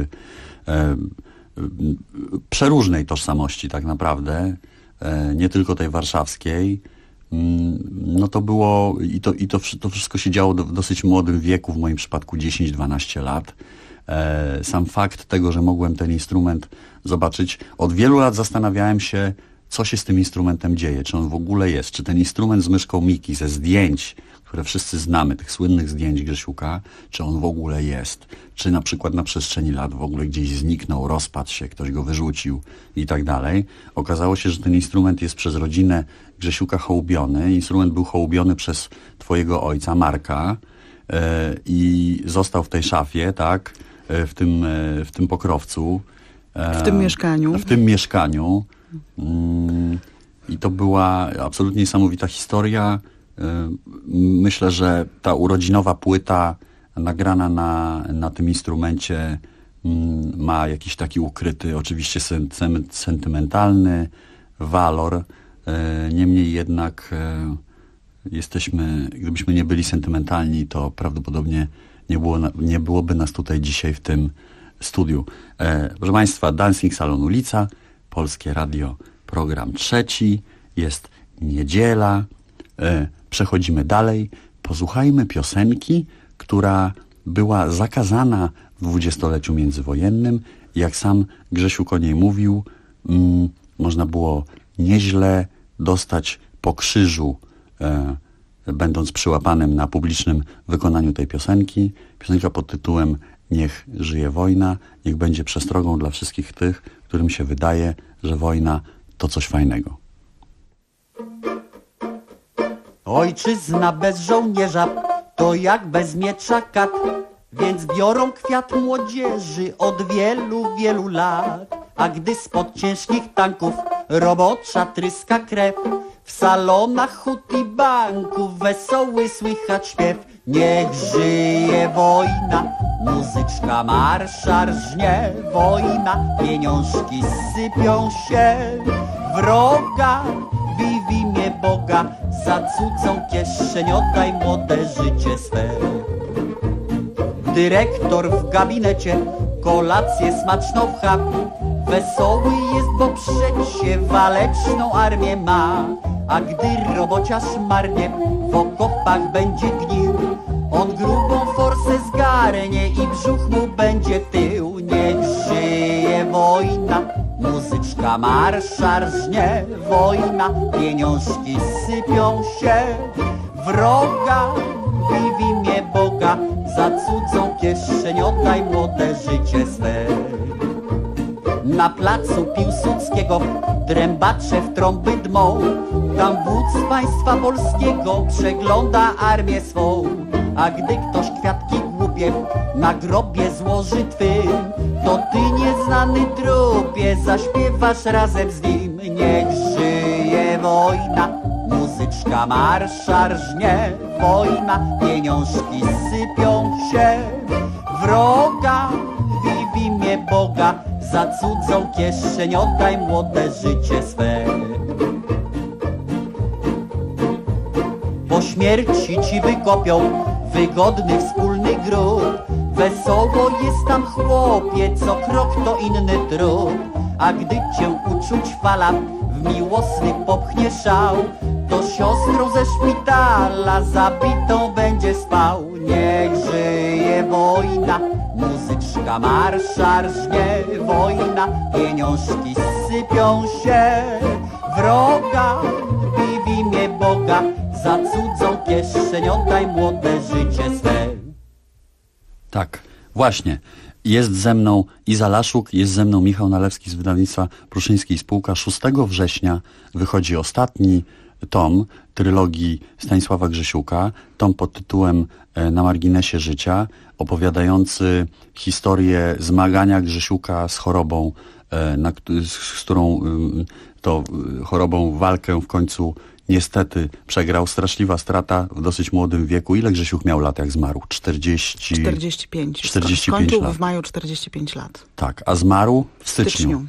przeróżnej tożsamości tak naprawdę, nie tylko tej warszawskiej, no to było to wszystko się działo w dosyć młodym wieku, w moim przypadku 10-12 lat. Sam fakt tego, że mogłem ten instrument zobaczyć, od wielu lat zastanawiałem się, co się z tym instrumentem dzieje, czy on w ogóle jest, czy ten instrument z myszką Miki, ze zdjęć, które wszyscy znamy, tych słynnych zdjęć Grzesiuka, czy on w ogóle jest, czy na przykład na przestrzeni lat w ogóle gdzieś zniknął, rozpadł się, ktoś go wyrzucił i tak dalej. Okazało się, że ten instrument jest przez rodzinę Grzesiuka hołubiony. Instrument był hołubiony przez twojego ojca, Marka, i został w tej szafie, tak, w tym pokrowcu. W tym mieszkaniu. W tym mieszkaniu. I to była absolutnie niesamowita historia. Myślę, że ta urodzinowa płyta nagrana na tym instrumencie ma jakiś taki ukryty, oczywiście sentymentalny walor. Niemniej jednak gdybyśmy nie byli sentymentalni, to prawdopodobnie nie byłoby nas tutaj dzisiaj w tym studiu. Proszę Państwa, Dancing Salon Ulica, Polskie Radio, program 3, jest niedziela, przechodzimy dalej, posłuchajmy piosenki, która była zakazana w dwudziestoleciu międzywojennym. Jak sam Grzesiu Koniej mówił, można było nieźle dostać po krzyżu, będąc przyłapanym na publicznym wykonaniu tej piosenki. Piosenka pod tytułem Niech żyje wojna, niech będzie przestrogą dla wszystkich tych, którym się wydaje, że wojna to coś fajnego. Ojczyzna bez żołnierza to jak bez miecza kat, więc biorą kwiat młodzieży od wielu, wielu lat. A gdy spod ciężkich tanków robocza tryska krew, w salonach hut i banków wesoły słychać śpiew. Niech żyje wojna, muzyczka marsza rżnie, wojna, pieniążki sypią się. Wroga w imię Boga, za cudzą kieszeń oddaj młode życie swe. Dyrektor w gabinecie kolację smaczną pcha, wesoły jest, bo przecie waleczną armię ma. A gdy robociarz marnie w okopach będzie gnił, on grubą forsę zgarnie i brzuch mu będzie tył. Niech żyje wojna, muzyczka marsza rżnie, wojna, pieniążki sypią się. Wroga w imię Boga, za cudzą kieszeń oddaj młode życie swe. Na placu Piłsudskiego trębacze w trąby dmą, tam wódz państwa polskiego przegląda armię swą. A gdy ktoś kwiatki głupie na grobie złoży twym, to ty nieznany trupie zaśpiewasz razem z nim. Niech żyje wojna, muzyczka marsza rżnie, wojna, pieniążki sypią się. Wroga w imię Boga, za cudzą kieszeń oddaj młode życie swe. Po śmierci ci wykopią wygodny wspólny grób, wesoło jest tam chłopie, co krok to inny trup. A gdy cię uczuć fala w miłosny popchnie szał, to siostrą ze szpitala zabitą będzie spał. Niech żyje wojna, muzyczka marsza rżnie, wojna, pieniążki sypią się. Wroga w imię Boga, za cudzą kieszeń oddaj młode życie swe. Tak, właśnie. Jest ze mną Iza Laszuk, jest ze mną Michał Nalewski z wydawnictwa Pruszyńskiej Spółka. 6 września wychodzi ostatni tom trylogii Stanisława Grzesiuka, tom pod tytułem Na marginesie życia, opowiadający historię zmagania Grzesiuka z chorobą, z którą to chorobą walkę w końcu niestety przegrał. Straszliwa strata w dosyć młodym wieku. Ile Grzesiuk miał lat, jak zmarł? 45. Skończył w maju 45 lat. Tak, a zmarł w styczniu.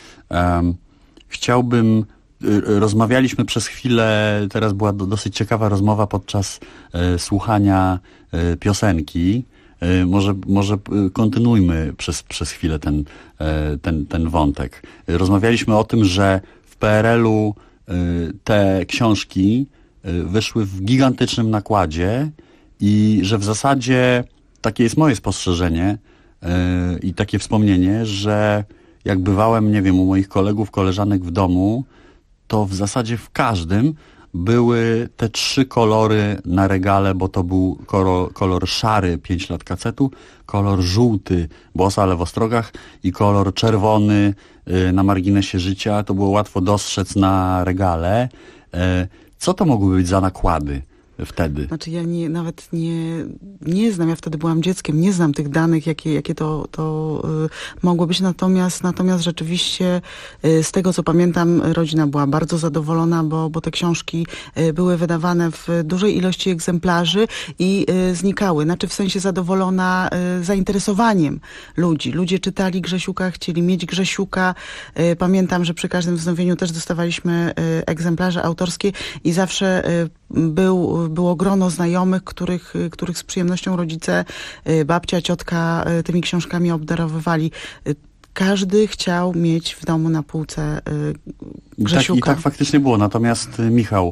Chciałbym... Rozmawialiśmy przez chwilę, teraz była dosyć ciekawa rozmowa podczas słuchania piosenki. Może kontynuujmy przez chwilę ten wątek. Rozmawialiśmy o tym, że w PRL-u te książki wyszły w gigantycznym nakładzie i że w zasadzie takie jest moje spostrzeżenie i takie wspomnienie, że jak bywałem, nie wiem, u moich kolegów, koleżanek w domu, to w zasadzie w każdym były te 3 kolory na regale, bo to był kolor szary 5 lat kacetu, kolor żółty Bossa, ale w ostrogach i kolor czerwony na marginesie życia. To było łatwo dostrzec na regale. Co to mogły być za nakłady wtedy? Znaczy ja nawet nie znam, ja wtedy byłam dzieckiem, nie znam tych danych, jakie to mogło być, natomiast rzeczywiście z tego, co pamiętam, rodzina była bardzo zadowolona, bo te książki były wydawane w dużej ilości egzemplarzy i znikały. Znaczy w sensie zadowolona zainteresowaniem ludzi. Ludzie czytali Grzesiuka, chcieli mieć Grzesiuka. Pamiętam, że przy każdym wznowieniu też dostawaliśmy egzemplarze autorskie i zawsze było grono znajomych, których z przyjemnością rodzice, babcia, ciotka tymi książkami obdarowywali. Każdy chciał mieć w domu na półce Grzesiuka. I tak faktycznie było. Natomiast Michał,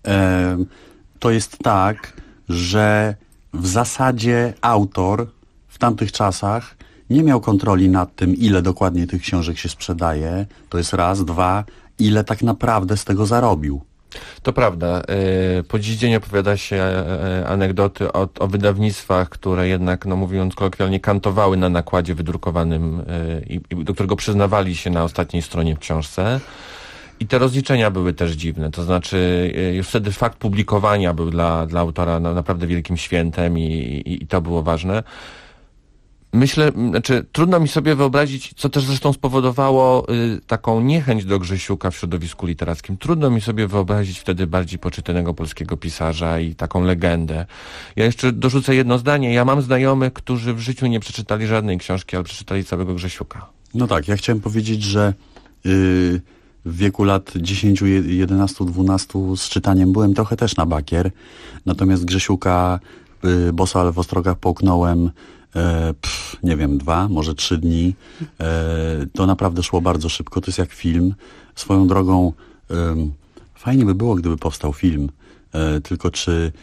to jest tak, że w zasadzie autor w tamtych czasach nie miał kontroli nad tym, ile dokładnie tych książek się sprzedaje. To jest raz, dwa, ile tak naprawdę z tego zarobił. To prawda. Po dziś dzień opowiada się anegdoty o wydawnictwach, które jednak, no mówiąc kolokwialnie, kantowały na nakładzie wydrukowanym i do którego przyznawali się na ostatniej stronie w książce. I te rozliczenia były też dziwne. To znaczy już wtedy fakt publikowania był dla autora naprawdę wielkim świętem i to było ważne. Myślę, trudno mi sobie wyobrazić, co też zresztą spowodowało taką niechęć do Grzesiuka w środowisku literackim. Trudno mi sobie wyobrazić wtedy bardziej poczytanego polskiego pisarza i taką legendę. Ja jeszcze dorzucę jedno zdanie. Ja mam znajomych, którzy w życiu nie przeczytali żadnej książki, ale przeczytali całego Grzesiuka. No tak, ja chciałem powiedzieć, że w wieku lat 10, 11, 12 z czytaniem byłem trochę też na bakier. Natomiast Grzesiuka, Bossa, ale w ostrogach połknąłem nie wiem, 2, może 3 dni. To naprawdę szło bardzo szybko. To jest jak film. Swoją drogą fajnie by było, gdyby powstał film. Tylko czy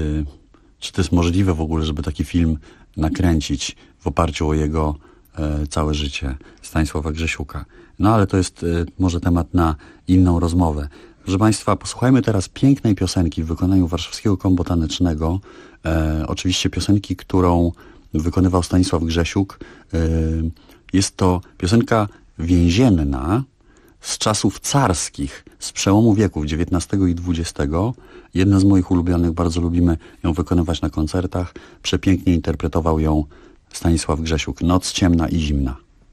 to jest możliwe w ogóle, żeby taki film nakręcić w oparciu o jego całe życie Stanisława Grzesiuka. No ale to jest może temat na inną rozmowę. Proszę Państwa, posłuchajmy teraz pięknej piosenki w wykonaniu Warszawskiego Kombo Tanecznego. Oczywiście piosenki, którą wykonywał Stanisław Grzesiuk. Jest to piosenka więzienna z czasów carskich, z przełomu wieków XIX i XX. Jedna z moich ulubionych, bardzo lubimy ją wykonywać na koncertach. Przepięknie interpretował ją Stanisław Grzesiuk. Noc ciemna i zimna.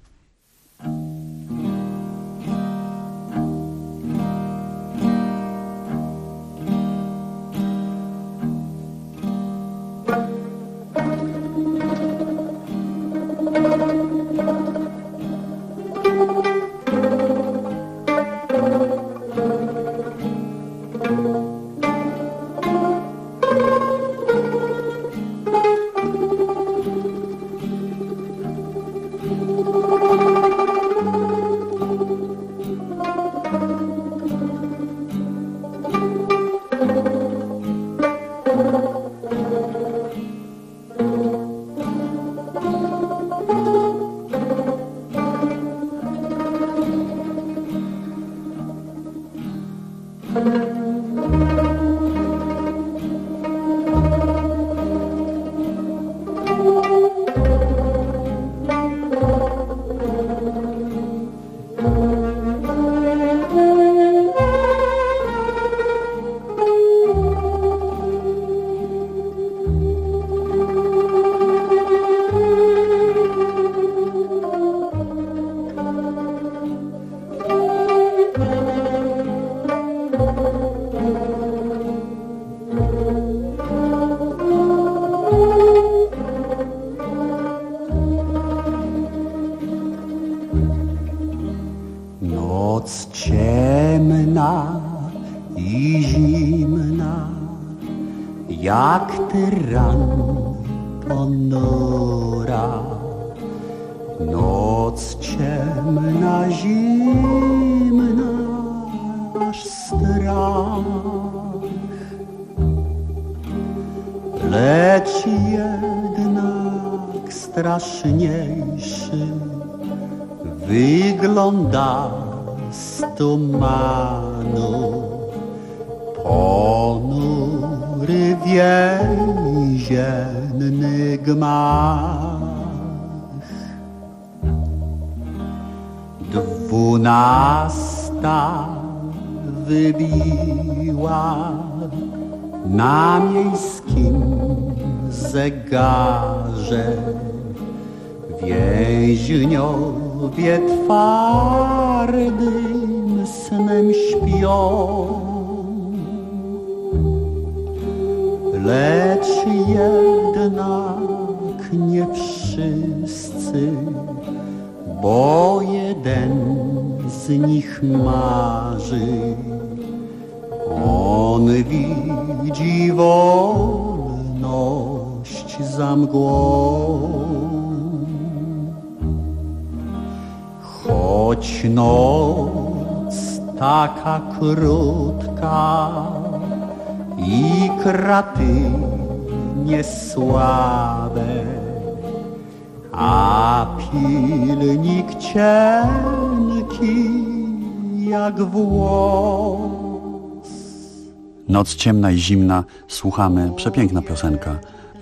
Noc ciemna i zimna, jak tyran ponura. Noc ciemna, zimna, aż strach. Lecz jednak straszniejszy wygląda z tumanu ponury więzienny gmach. 12 wybiła, na miejskim zegarze. Więźniowie twardym snem śpią, lecz jednak nie wszyscy, bo jeden z nich marzy. On widzi wolność za mgłą. Choć noc taka krótka i kraty niesłabe, a pilnik cienki jak włos. Noc ciemna i zimna, słuchamy, przepiękna piosenka.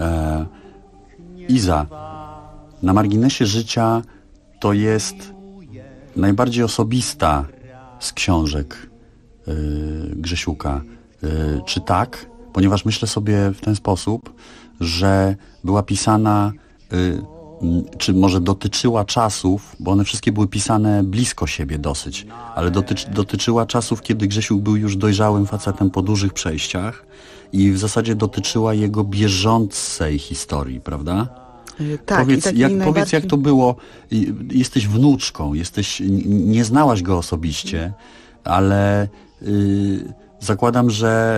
Iza, na marginesie życia to jest najbardziej osobista z książek Grzesiuka. Czy tak? Ponieważ myślę sobie w ten sposób, że była pisana, czy może dotyczyła czasów, bo one wszystkie były pisane blisko siebie dosyć, ale dotyczyła czasów, kiedy Grzesiuk był już dojrzałym facetem po dużych przejściach i w zasadzie dotyczyła jego bieżącej historii, prawda? Tak, powiedz, jak to było. Jesteś wnuczką, nie znałaś go osobiście, ale zakładam, że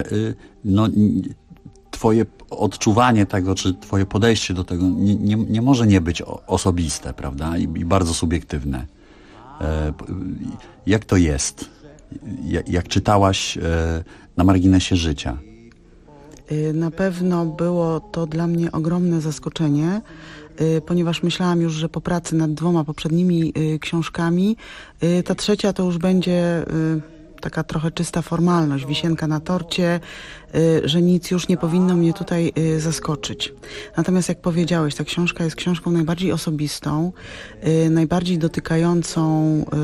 twoje odczuwanie tego, czy twoje podejście do tego nie może nie być osobiste, prawda? I bardzo subiektywne. Jak to jest? Jak czytałaś na marginesie życia? Na pewno było to dla mnie ogromne zaskoczenie, ponieważ myślałam już, że po pracy nad 2 poprzednimi książkami, ta trzecia to już będzie taka trochę czysta formalność, wisienka na torcie, że nic już nie powinno mnie tutaj zaskoczyć. Natomiast jak powiedziałeś, ta książka jest książką najbardziej osobistą, najbardziej dotykającą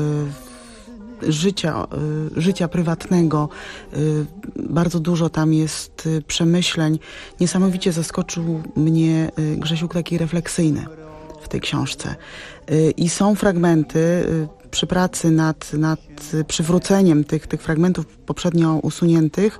życia prywatnego. Bardzo dużo tam jest przemyśleń. Niesamowicie zaskoczył mnie Grzesiuk taki refleksyjny w tej książce. I są fragmenty przy pracy nad przywróceniem tych fragmentów poprzednio usuniętych,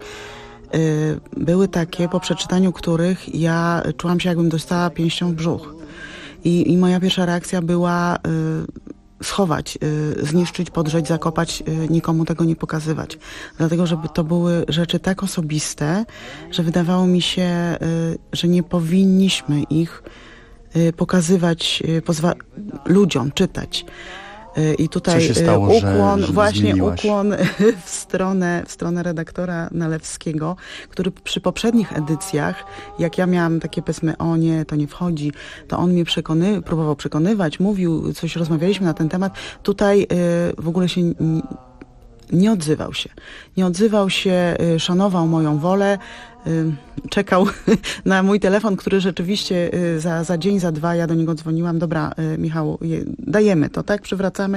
były takie, po przeczytaniu których ja czułam się, jakbym dostała pięścią w brzuch. I moja pierwsza reakcja była schować, zniszczyć, podrzeć, zakopać, nikomu tego nie pokazywać. Dlatego, żeby to były rzeczy tak osobiste, że wydawało mi się, że nie powinniśmy ich pokazywać ludziom, czytać. I tutaj stało, ukłon w stronę redaktora Nalewskiego, który przy poprzednich edycjach, jak ja miałam takie powiedzmy, o nie, to nie wchodzi, to on mnie próbował przekonywać, mówił, coś rozmawialiśmy na ten temat. Tutaj w ogóle się nie odzywał się. Nie odzywał się, szanował moją wolę, czekał na mój telefon, który rzeczywiście za dzień, za 2 ja do niego dzwoniłam. Dobra, Michał, dajemy to, tak? Przywracamy.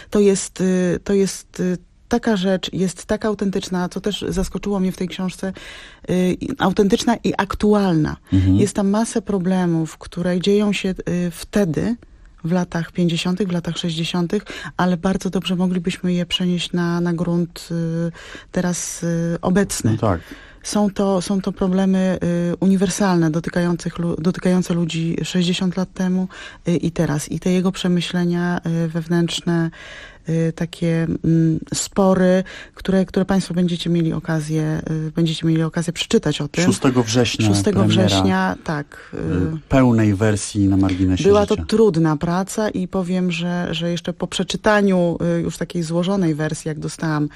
To jest taka rzecz, jest tak autentyczna, co też zaskoczyło mnie w tej książce, autentyczna i aktualna. Jest tam masę problemów, które dzieją się wtedy, w latach 50., w latach 60., ale bardzo dobrze moglibyśmy je przenieść na grunt teraz obecny. No tak. Są to problemy uniwersalne, dotykające ludzi 60 lat temu i teraz. I te jego przemyślenia wewnętrzne, takie spory, które Państwo będziecie mieli okazję przeczytać o tym. 6 września 6 września, tak. Pełnej wersji na marginesie Była życia. to trudna praca i powiem, że jeszcze po przeczytaniu już takiej złożonej wersji, jak dostałam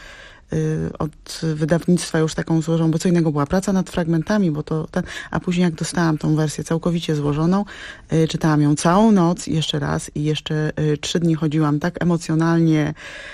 od wydawnictwa już taką złożoną, bo co innego była praca nad fragmentami, a później jak dostałam tą wersję całkowicie złożoną, czytałam ją całą noc jeszcze raz i jeszcze 3 dni chodziłam tak emocjonalnie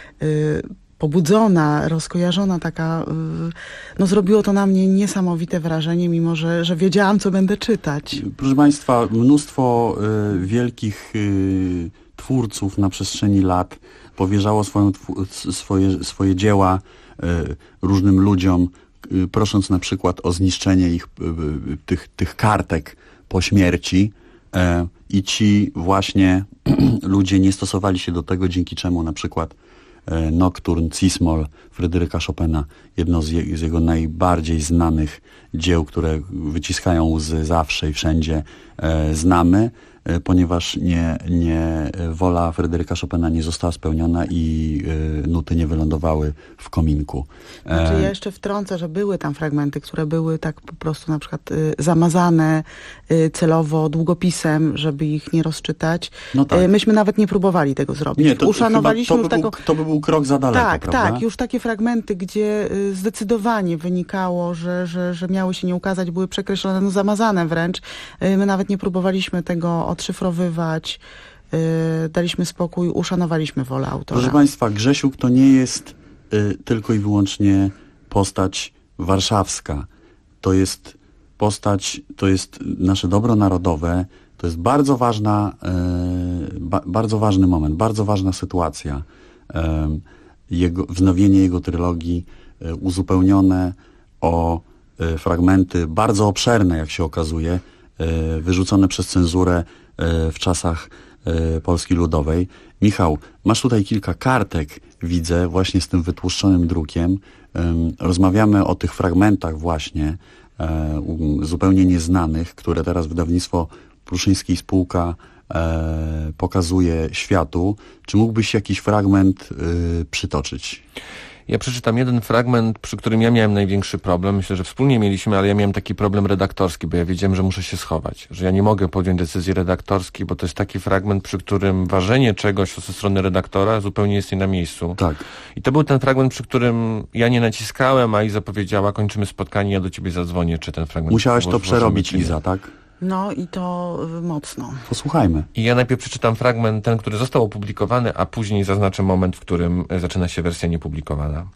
pobudzona, rozkojarzona, taka, zrobiło to na mnie niesamowite wrażenie, mimo że wiedziałam, co będę czytać. Proszę Państwa, mnóstwo wielkich twórców na przestrzeni lat powierzało swoje dzieła różnym ludziom, prosząc na przykład o zniszczenie ich, tych kartek po śmierci, i ci właśnie ludzie nie stosowali się do tego, dzięki czemu na przykład Nocturne Cis-Moll Fryderyka Chopina, jedno z jego najbardziej znanych dzieł, które wyciskają łzy zawsze i wszędzie, znamy, ponieważ wola Fryderyka Chopina nie została spełniona i nuty nie wylądowały w kominku. Znaczy ja jeszcze wtrącę, że były tam fragmenty, które były tak po prostu na przykład zamazane celowo długopisem, żeby ich nie rozczytać. No tak. Myśmy nawet nie próbowali tego zrobić. Nie, uszanowaliśmy to by był krok za daleko, tak, prawda? Tak, już takie fragmenty, gdzie zdecydowanie wynikało, że miały się nie ukazać, były przekreślone, no zamazane wręcz. My nawet nie próbowaliśmy tego odszyfrowywać, daliśmy spokój, uszanowaliśmy wolę autora. Proszę Państwa, Grzesiuk to nie jest tylko i wyłącznie postać warszawska. To jest postać, to jest nasze dobro narodowe, to jest bardzo ważny moment, bardzo ważna sytuacja. Wznowienie jego trylogii, uzupełnione o fragmenty bardzo obszerne, jak się okazuje, wyrzucone przez cenzurę w czasach Polski Ludowej. Michał, masz tutaj kilka kartek, widzę, właśnie z tym wytłuszczonym drukiem. Rozmawiamy o tych fragmentach właśnie, zupełnie nieznanych, które teraz wydawnictwo Pruszyński i Spółka pokazuje światu. Czy mógłbyś jakiś fragment przytoczyć? Ja przeczytam jeden fragment, przy którym ja miałem największy problem. Myślę, że wspólnie mieliśmy, ale ja miałem taki problem redaktorski, bo ja wiedziałem, że muszę się schować, że ja nie mogę podjąć decyzji redaktorskiej, bo to jest taki fragment, przy którym ważenie czegoś ze strony redaktora zupełnie jest nie na miejscu. Tak. I to był ten fragment, przy którym ja nie naciskałem, a Iza powiedziała, kończymy spotkanie, ja do ciebie zadzwonię, czy ten fragment... Musiałaś to przerobić, Iza, tak? No i to mocno. Posłuchajmy. I ja najpierw przeczytam fragment, ten, który został opublikowany, a później zaznaczę moment, w którym zaczyna się wersja niepublikowana.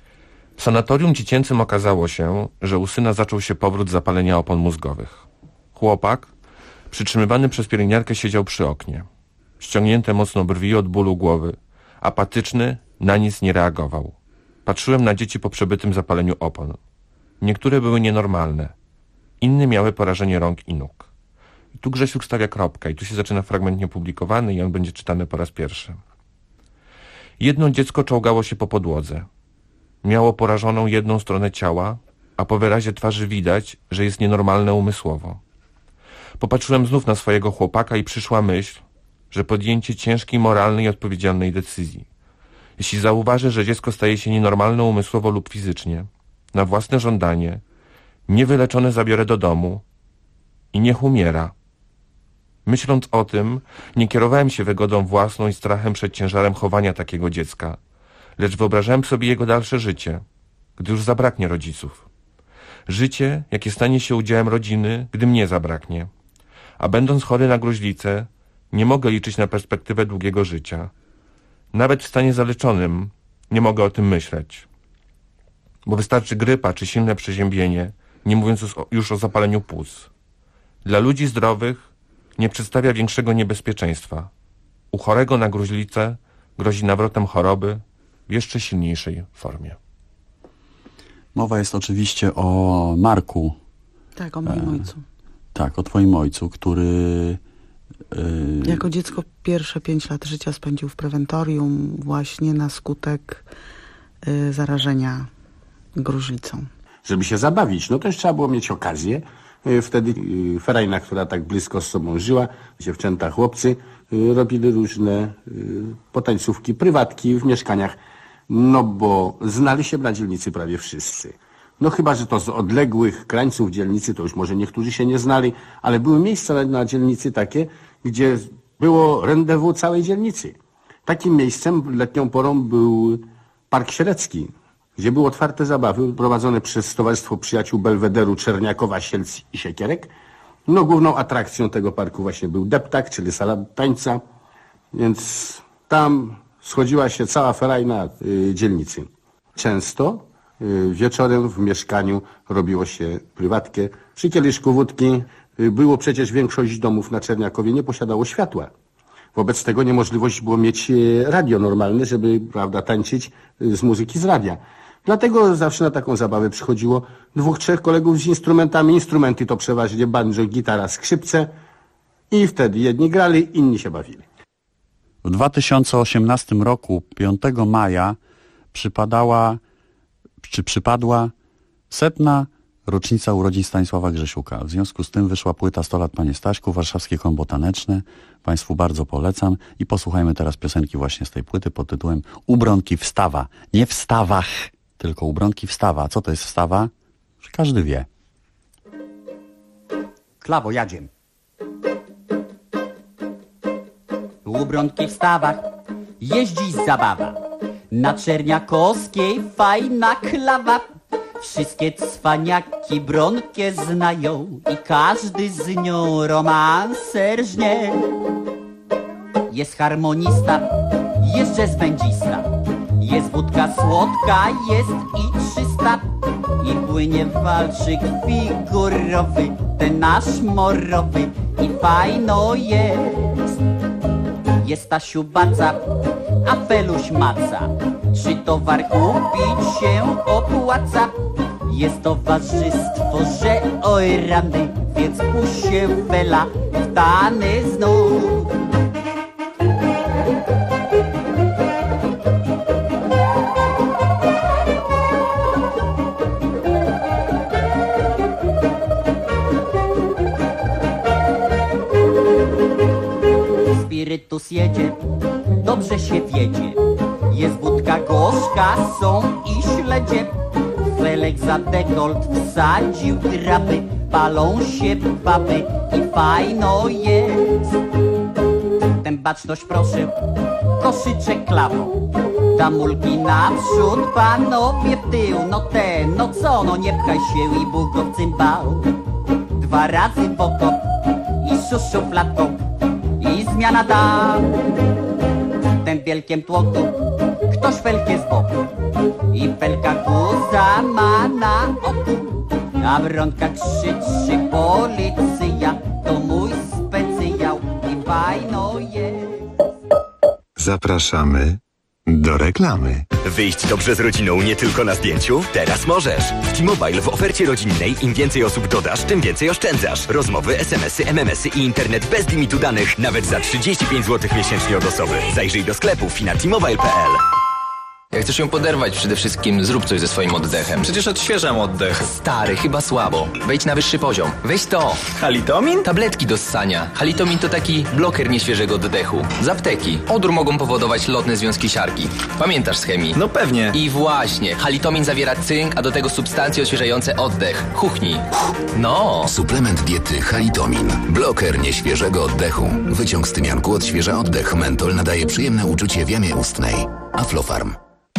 W sanatorium dziecięcym okazało się, że u syna zaczął się powrót zapalenia opon mózgowych. Chłopak, przytrzymywany przez pielęgniarkę, siedział przy oknie. Ściągnięte mocno brwi od bólu głowy. Apatyczny, na nic nie reagował. Patrzyłem na dzieci po przebytym zapaleniu opon. Niektóre były nienormalne. Inne miały porażenie rąk i nóg. I tu Grzesiuk stawia kropkę i tu się zaczyna fragment niepublikowany i on będzie czytany po raz pierwszy. Jedno dziecko czołgało się po podłodze. Miało porażoną jedną stronę ciała, a po wyrazie twarzy widać, że jest nienormalne umysłowo. Popatrzyłem znów na swojego chłopaka i przyszła myśl, że podjęcie ciężkiej moralnej i odpowiedzialnej decyzji. Jeśli zauważy, że dziecko staje się nienormalne umysłowo lub fizycznie, na własne żądanie, niewyleczone zabiorę do domu i niech umiera. Myśląc o tym, nie kierowałem się wygodą własną i strachem przed ciężarem chowania takiego dziecka, lecz wyobrażałem sobie jego dalsze życie, gdy już zabraknie rodziców. Życie, jakie stanie się udziałem rodziny, gdy mnie zabraknie. A będąc chory na gruźlicę, nie mogę liczyć na perspektywę długiego życia. Nawet w stanie zaleczonym nie mogę o tym myśleć. Bo wystarczy grypa czy silne przeziębienie, nie mówiąc już o zapaleniu płuc. Dla ludzi zdrowych nie przedstawia większego niebezpieczeństwa. U chorego na gruźlicę grozi nawrotem choroby w jeszcze silniejszej formie. Mowa jest oczywiście o Marku. Tak, o moim ojcu. Tak, o twoim ojcu, który... Jako dziecko pierwsze 5 lat życia spędził w prewentorium właśnie na skutek zarażenia gruźlicą. Żeby się zabawić, no to już trzeba było mieć okazję. Wtedy ferajna, która tak blisko z sobą żyła, dziewczęta, chłopcy, robili różne potańcówki, prywatki w mieszkaniach, no bo znali się na dzielnicy prawie wszyscy. No chyba, że to z odległych krańców dzielnicy, to już może niektórzy się nie znali, ale były miejsca na dzielnicy takie, gdzie było rendezvous całej dzielnicy. Takim miejscem letnią porą był Park Sierecki, gdzie były otwarte zabawy prowadzone przez Towarzystwo Przyjaciół Belwederu Czerniakowa, Sielc i Siekierek. No główną atrakcją tego parku właśnie był deptak, czyli sala tańca, więc tam schodziła się cała ferajna dzielnicy. Często wieczorem w mieszkaniu robiło się prywatkę. Przy kieliszku wódki było przecież większość domów na Czerniakowie nie posiadało światła. Wobec tego niemożliwość było mieć radio normalne, żeby, prawda, tańczyć z muzyki z radia. Dlatego zawsze na taką zabawę przychodziło 2-3 kolegów z instrumentami. Instrumenty to przeważnie banjo, gitara, skrzypce. I wtedy jedni grali, inni się bawili. W 2018 roku, 5 maja, przypadła 100. rocznica urodzin Stanisława Grzesiuka. W związku z tym wyszła płyta 100 lat Panie Staśku, warszawskie kombo taneczne. Państwu bardzo polecam. I posłuchajmy teraz piosenki właśnie z tej płyty pod tytułem Ubronki wstawa. Nie w stawach, tylko Ubronki wstawa. Co to jest wstawa? Każdy wie. Klawo, jadziem. Ubronki w stawach, jeździ zabawa. Na Czerniakowskiej fajna klawa. Wszystkie cwaniaki bronkę znają i każdy z nią romanser żnie. Jest harmonista, jest jazzbędzista, jest wódka słodka, jest i 300. I płynie walczyk figurowy, ten nasz morowy i fajno jest. Jest Stasiu baca, a Feluś maca, czy towar kupić się opłaca? Jest towarzystwo, że oj rany, więc puść się Fela w tany znów. Spirytus jedzie, dobrze się wiedzie. Jest wódka gorzka, są i śledzie. Felek za dekolt wsadził graby, palą się baby i fajno jest. Tę baczność proszę, koszyczek klawą. Tamulki naprzód, panowie w tył. No co, no nie pchaj się i Bóg go w cymbał. 2 razy w oko i szufladką i zmiana dam. Tym wielkiem tłoku ktoś felkę z boku i felka guza ma na oku. A Bronka krzyczy policja, to mój specjał i fajno jest. Zapraszamy do reklamy. Wyjść dobrze z rodziną nie tylko na zdjęciu? Teraz możesz! W T-Mobile w ofercie rodzinnej im więcej osób dodasz, tym więcej oszczędzasz. Rozmowy, SMS-y, MMS-y i internet bez limitu danych nawet za 35 zł miesięcznie od osoby. Zajrzyj do sklepów i na t-mobile.pl. Jak chcesz ją poderwać, przede wszystkim zrób coś ze swoim oddechem. Przecież odświeżam oddech. Stary, chyba słabo. Wejdź na wyższy poziom. Weź to. Halitomin? Tabletki do ssania. Halitomin to taki bloker nieświeżego oddechu. Z apteki. Odór mogą powodować lotne związki siarki. Pamiętasz z chemii? No pewnie. I właśnie. Halitomin zawiera cynk, a do tego substancje odświeżające oddech. Chuchnij. No. Suplement diety Halitomin. Bloker nieświeżego oddechu. Wyciąg z tymianku odświeża oddech. Mentol nadaje przyjemne uczucie w jamie ustnej. Aflofarm.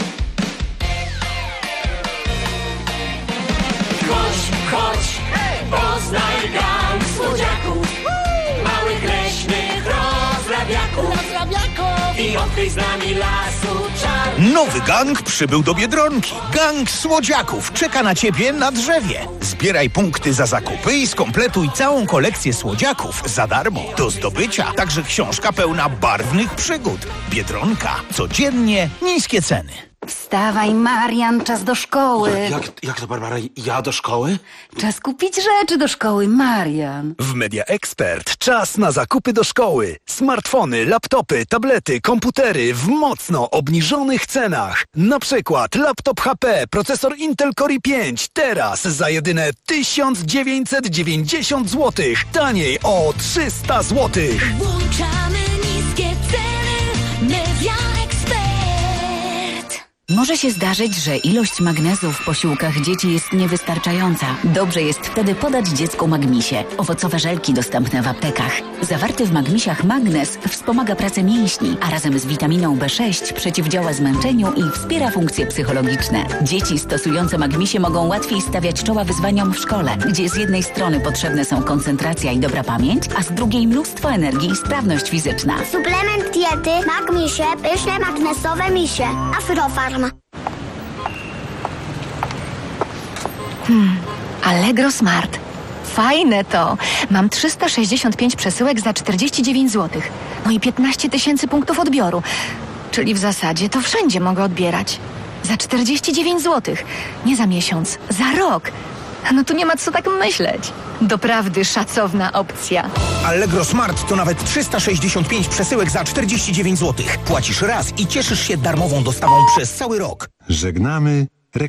Chodź, poznaj gang słodziaków, małych leśnych rozrabiaków i odkryj z nami lasu czar. Nowy gang przybył do Biedronki. Gang słodziaków czeka na ciebie na drzewie. Zbieraj punkty za zakupy i skompletuj całą kolekcję słodziaków za darmo. Do zdobycia także książka pełna barwnych przygód. Biedronka. Codziennie niskie ceny. Wstawaj, Marian, czas do szkoły. Jak to, Barbara? Ja do szkoły? Czas kupić rzeczy do szkoły, Marian. W Media Expert czas na zakupy do szkoły. Smartfony, laptopy, tablety, komputery w mocno obniżonych cenach. Na przykład laptop HP, procesor Intel Core i5. Teraz za jedyne 1990 zł. Taniej o 300 zł. Włączamy niskie ceny. Media Expert. Może się zdarzyć, że ilość magnezu w posiłkach dzieci jest niewystarczająca. Dobrze jest wtedy podać dziecku Magmisie. Owocowe żelki dostępne w aptekach. Zawarty w Magmisiach magnez wspomaga pracę mięśni, a razem z witaminą B6 przeciwdziała zmęczeniu i wspiera funkcje psychologiczne. Dzieci stosujące Magmisie mogą łatwiej stawiać czoła wyzwaniom w szkole, gdzie z jednej strony potrzebne są koncentracja i dobra pamięć, a z drugiej mnóstwo energii i sprawność fizyczna. Suplement diety Magmisie, pyszne magnesowe misie. Aflofarm. Allegro Smart. Fajne to. Mam 365 przesyłek za 49 zł. No i 15 000 punktów odbioru. Czyli w zasadzie to wszędzie mogę odbierać. Za 49 zł. Nie za miesiąc, za rok. No tu nie ma co tak myśleć. Doprawdy szacowna opcja. Allegro Smart to nawet 365 przesyłek za 49 zł. Płacisz raz i cieszysz się darmową dostawą przez cały rok. Żegnamy